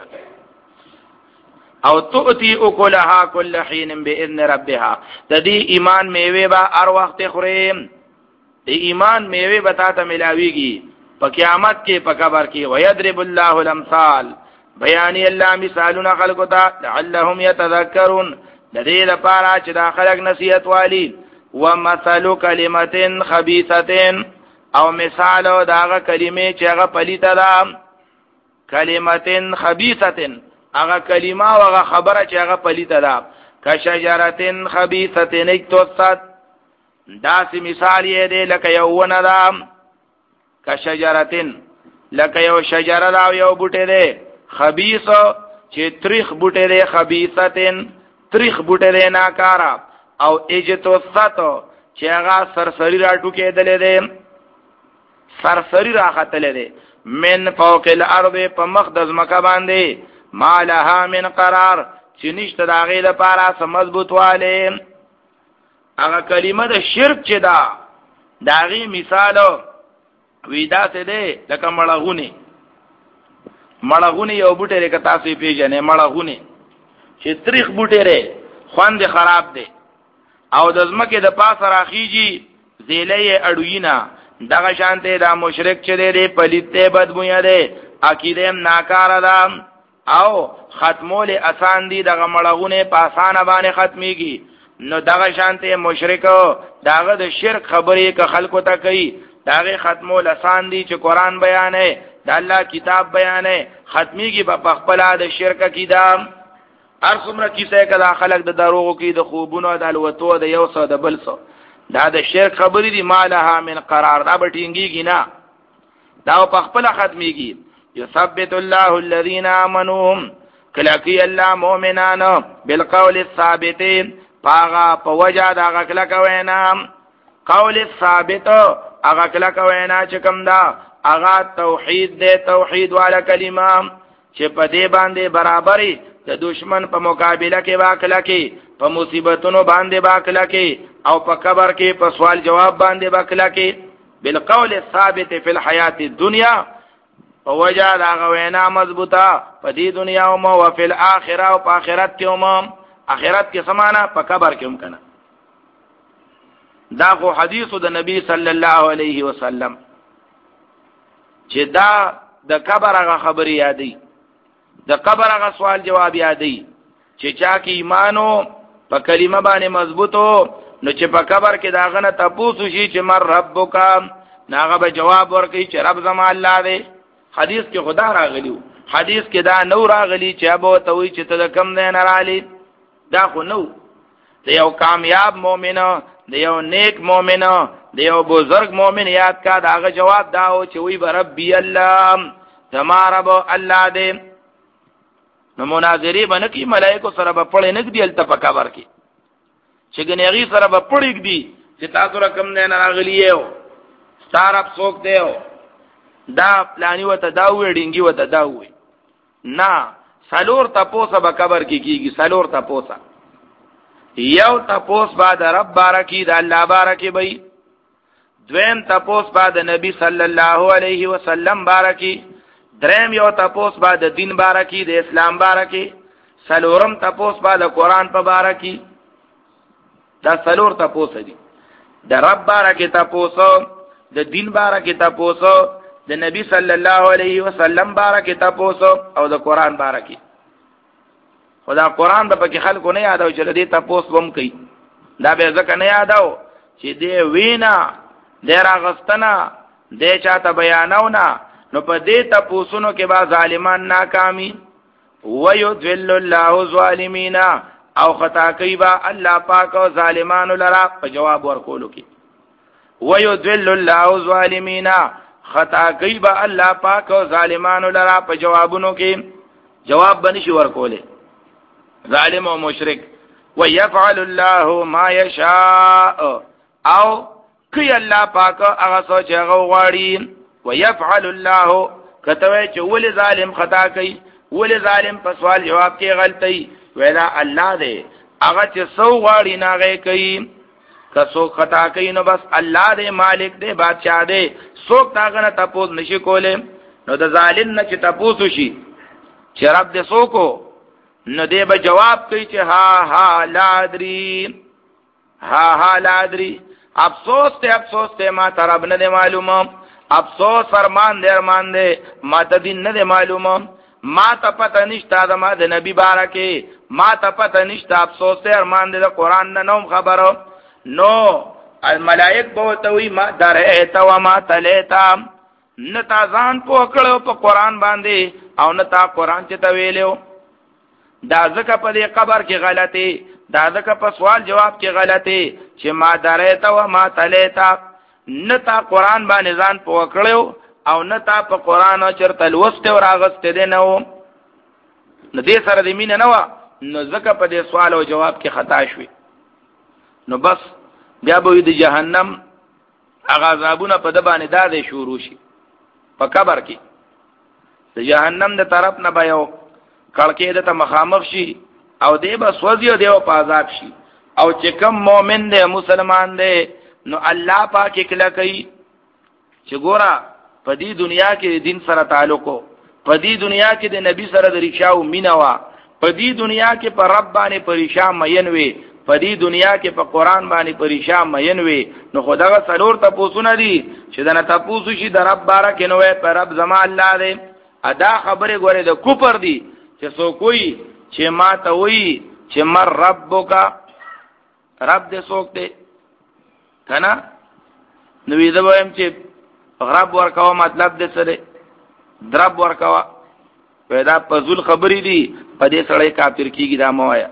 او تؤتی اکلها کل حین باذن ربها د دې ایمان میوه با هر وخت خوریم د ایمان میوه بتا ته ملاویږي په قیامت کې په قبر کې ويضرب الله الامثال بیان الله مثالنا خلق ته لعلهم يتذكرون د دې لپاره چې دا خلق نصیحت والی ومثل کلمه خبيثه او مثال داغه کلمې چې هغه پلیته ده کلمه خبيثه هغه کلمه او هغه خبره چې هغه پلیته ده کشجرتن خبيثه اکتوسات دا سی مثال یې دی لکه یو ونه ده کشجرتن لکه یو شجره دا یو بوټی دی خبیث چې تریخ بوټی دی خبیثتن تریخ بوټی دی ناکارا او اجتثت چې هغه سرسری راټو کېدلې دی سرسری راختلې دی من فوق الارض په مخ د ځمکه باندې ما لها من قرار چې نشته د هغې لپاره څه مضبوطوالی هغه کلمه د شرک چې ده د هغې مثال وی داسې دی لکه مړغونې مړغونې یو بوټی دی که تاسو یې پېژنئ مړغونې چې تریخ بوټی دی خوند یې خراب دی او د ځمکې د پاسه راخیږي زیلی یې اړوي نه دغه شانته دا مشرک چې دی پلیت دی بدبویه دی عقیده هم ناکاره ده او ختمول آسان دي دغه مړغونه په آسانه باندې ختميږي نو دغه شانته مشرک داغه د شرک خبرې که خلکو ته کوي داغه ختمول آسان دي چې قران بیانې د الله کتاب بیانې ختميږي په خپل د شرک کیدام هر څومره کیسه کله خلک د دروغو کې د خوبونو د الوتو د یو څو د بل څو دا د شرک خبرې دي مالها من قرار دا بټینګيږي نه دا په خپل ختميږي يثبت الله الذين امنوا کلکی الله مؤمنان بالقول الثابت پاغا په وجا دا غکلا کوینا قول الثابت هغه کلا کوینا چې کوم دا هغه توحید دې توحید والا کلمه چې په دې باندې برابرۍ د دشمن په مقابله کې واکلا کې په مصیبتونو باندې واکلا کې او په قبر کې په سوال جواب باندې واکلا کې بالقول الثابت فی الحیات الدنیا وجا دا غوینا مضبوطه په دې دنیا او مو او په الاخره او په آخرت کې هم آخرت کې سمانا په قبر کې هم کنه دا خو حدیث د نبی صلی الله علیه وسلم چې دا د قبر هغه خبري یادې د قبر هغه سوال جواب یادې چې چا کې ایمانو په کلمه باندې مضبوطو نو چې په قبر کې دا غنه تاسو شي چې مر ربک ناغه به جواب ورکړي چې رب زما الله دی حدیث کې خدا راغلیو حدیث کې دا نو راغلی چې ابو ته وی چې ته کم نه نه رالی دا خو نو د یو کامیاب مؤمن د یو نیک مؤمن د یو بزرگ مؤمن یاد کا داغه جواب دا او چې وی ربي الله زما رب الله دې نو مناظری باندې کې ملائکه سره په پړې نه دی الته په قبر کې چې ګنېږي سره په پړې دی چې تاسو را کم نه نه راغلی یو ستارب څوک دیو دا پلانی وته دا وې ډینګي وته دا وې نه سالور تاسو به قبر کې کیږي سالور تاسو یو تاسو بعد رب بارکی د الله بارکی بې دویم تاسو بعد نبی صلی الله علیه وسلم بارکی دریم یو تاسو بعد دین بارکی د اسلام بارکی سالورم تاسو بعد قران په بارکی دا سالور تاسو دي د رب بارکی تاسو د دین بارکی تاسو د نبی صلی الله علیه وسلم بارکی تاسو او د قران بارکی خدا قران د پکې خلکو نه یادو چې دې تاسو بم کوي دا به ځکه نه یادو چې دې وینا دې راغستنا دې چاته بیانونه نو په دې تاسو نو کې با ظالمان ناکامي ويذل الله الظالمین او خطا کوي با الله پاک او ظالمانو لرا په جواب ورکولو کې ويذل الله الظالمین خطا کوي با الله پاک او ظالمانو لرا په جوابونو کې جواب بنشي ورکوله ظالم او مشرک ويفعل الله ما يشاء او کوي الله پاک هغه سوچ هغه غواړي ويفعل الله کته چې ول ظالم خطا کوي ول ظالم په سوال جواب کې غلطي ویلا الله دې هغه چې سو غواړي ناغه کوي کسو خطا کوي نو بس الله دې مالک دې بادشاہ دې څوک تاغه نه تاسو نشي کوله نو د ظالم نه چې تاسو شي چې رب دې څوک نو دې به جواب کوي چې ها ها لا ادري ها ها لا ادري افسوس ته افسوس ته ما ترب نه معلومه افسوس فرمان دې ارمان دې ما ته دین نه معلومه ما ته پته نشته د ما د نبی بارکه ما ته پته نشته افسوس ته ارمان دې د قران نه نوم خبرو نو الملائک بوتوي ما درهتا و ما تلیتا نتا ځان په کړو په قران باندې او نتا قران چې ته ویلو دا ځکه په دې قبر کې غلطي دا ځکه په سوال جواب کې غلطي چې ما درهتا و ما تلیتا نه تا قران باندې ځان په وکړو او نه تا په قران چرته لوسته او راغسته دي نه و نو دې سره د مين نه و نو ځکه په دې سوال او جواب کې خطا شوي نو بس بیا به د جهنم هغه عذابونه په د باندې دادې شروع شي په قبر کې د جهنم د طرف نه به یو کړکې د ته مخامخ شي او دې بس وځي او دې په عذاب شي او چې کوم مؤمن دی مسلمان دی نو الله پاک کله کوي چې ګورا په دې دنیا کې دین سره تعلق په دې دنیا کې د نبی سره د رښاو مینوا په دې دنیا کې په رب باندې پریشان مین وي په دې دنیا کې په قران باندې پریشان مین وي نو خدای سلور ته پوسونه دي چې دا نه تاسو شي د رب بارک نو په رب زما الله دې ادا خبره غوړي د کوپر دي چې سو کوئی چې ما ته وي چې مر ربک رب دې څوک دی کنه نو وی دا وایم چې رب ورکاو مطلب دې سره درب ورکاو پیدا پزول خبرې دي په دې سړی کافر کیږي دا موایا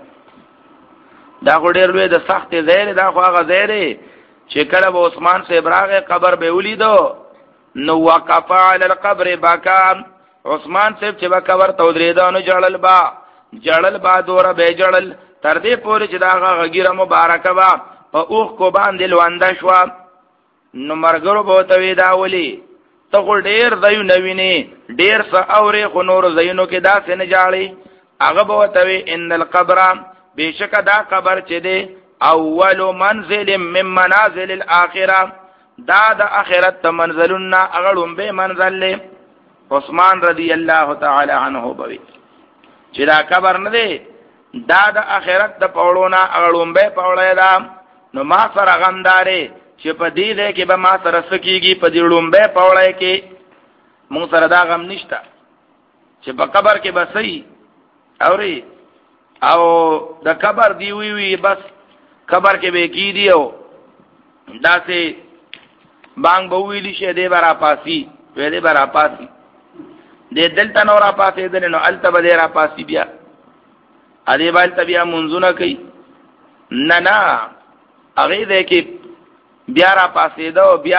دا غوډیر لوی د سخت زهره دا خو هغه زهره چې کله به عثمان سے ابراغه قبر به ولیدو نو وقف علی القبر بکا عثمان سے چې به قبر ته درېدا نو جړل با جړل با دوره به جړل تر دې پورې چې دا غیره مبارکه وا په اوخ کو باندې لواندا شو نو مرګرو به توی دا ولی ته ډېر ځایو نوینه ډېر څه اورې خو نور زینو کې دا سن جاړي هغه به توی ان القبر بیشک دا قبر چې دی اول منزل من منازل الاخره دا د اخرت منزلنا اغلم به منزل له عثمان رضی الله تعالی عنہ بوي چې دا قبر نه دی دا د اخرت د پاولونا اغلم به پاولای دا نو ما سره غمدارې چې په دې ده کې به ما سره سکیږي په دې لومبه پاولای کې مون سره دا غم نشتا چې په قبر کې بسې اوري او د قبر دی وی وی بس قبر کې به کی دیو داسې بانګ به ویلی شه دې برا پاسی وې دې برا پاسی دې دلته نو را پاسې دې نو الته به را پاسی بیا ا دې بل بیا منځونه کوي نه نه هغه دې کې بیا را پاسې دا بیا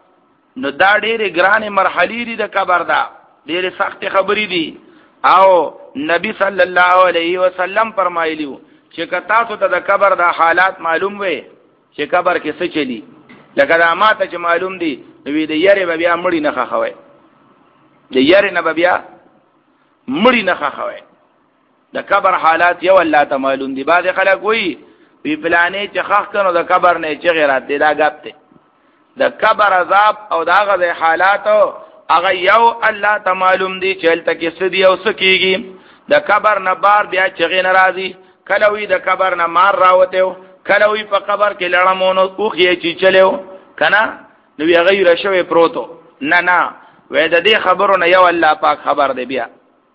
نو دا ډېرې ګرانې مرحلې دي د قبر دا ډېرې سخت خبرې دي او نبی صلی الله علیه وسلم فرمایلیو چې که تاسو ته د قبر د حالات معلوم وي چې قبر کې څه چلی لکه دا ماته چې معلوم دي نو د یاري بیا مړی نه خخوي د یاري نه بیا مړی نه خخوي د قبر حالات یو الله ته معلوم دي بعض خلک وایي وی پلانې چې خخ کنو د قبر نه چې غیرات دی دا غاب ته د قبر عذاب او دا غو حالات هغه یو الله ته معلوم دي چې هلته کې سدي او سکیږي د قبر نه بار بیا چې ناراضي کله وی د قبر نه مار راوته کله وی په قبر کې لړمونو اوخ یې چې چلو کنه نو یې غیر شوی پروتو نه نه وې د دې خبرو نه یو الله پاک خبر دی بیا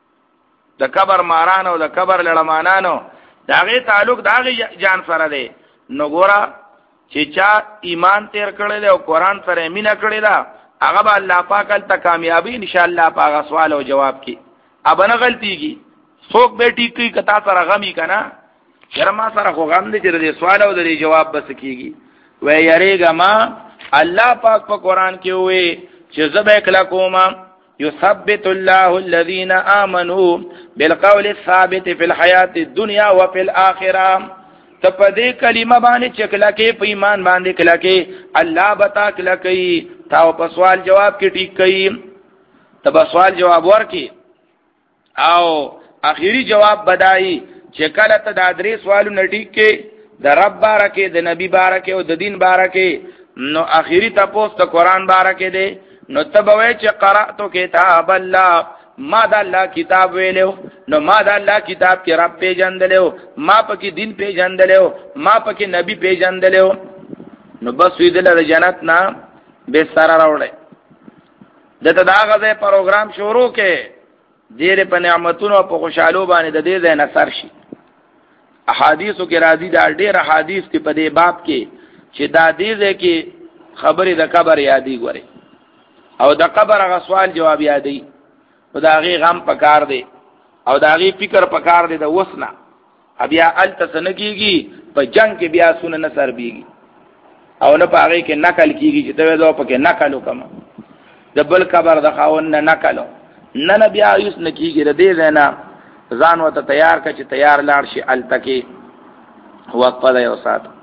د قبر مارانو او د قبر لړمانانو داغه تعلق داغه جان سره دی نو ګورا چې چا ایمان تیر کړل او قران سره مینا کړی دا هغه به الله پاک ته کامیابی ان شاء الله پاک سوال او جواب کی ابنه غلطیږي څوک به ټیکی کتا سره غمی کنا شرما سره خو غم دي چې سوال او د جواب بس کیږي و یریګه ما الله پاک په قران کې وې چې زبې کلا کوما يثبت الله الذين آمنوا بالقول الثابت في الحياة الدنيا وفي الآخرة تپدې کلمه باندې چکلا کې په ایمان باندې کلا کې الله بتا کلا کوي تاو په سوال جواب کې ټیک کوي تب سوال جواب ورکي او اخیری جواب بدایي چې کله ته د درې سوالو نټیک کې د رب بارکه د نبی بارکه او د دین بارکه نو اخیری تاسو ته قران بارکه دی نو تبوي چې قرأتو کتاب الله ما د الله کتاب ویلو نو ما د الله کتاب کې رب پیژندلو ما پکې دین پیژندلو ما پکې نبی پیژندلو نو بس وی دل جنت نا به سره راوړل دته دا غزه پروګرام شروع کې ډېر په نعمتونو او په خوشحالو باندې د دې ځای نصر شي احادیثو کې راځي دا ډېر احادیث کې په دې باب کې چې دا دې ځای کې خبرې د قبر یادې غوري او د قبر غ سوال جواب یادې او دا غي غم پکار دی او دا غي فکر پکار دی د وسنا بیا ال تسنګيږي په جنگ کې بیا سن نصر بیږي او نه پاره کې نقل کیږي چې ته زو پکې نقل وکم د بل قبر د خاون نه نقل نه نه بیا یوس نه کیږي د دې زینا ځان وته تیار کړي تیار لاړ شي التکی وقفه یو سات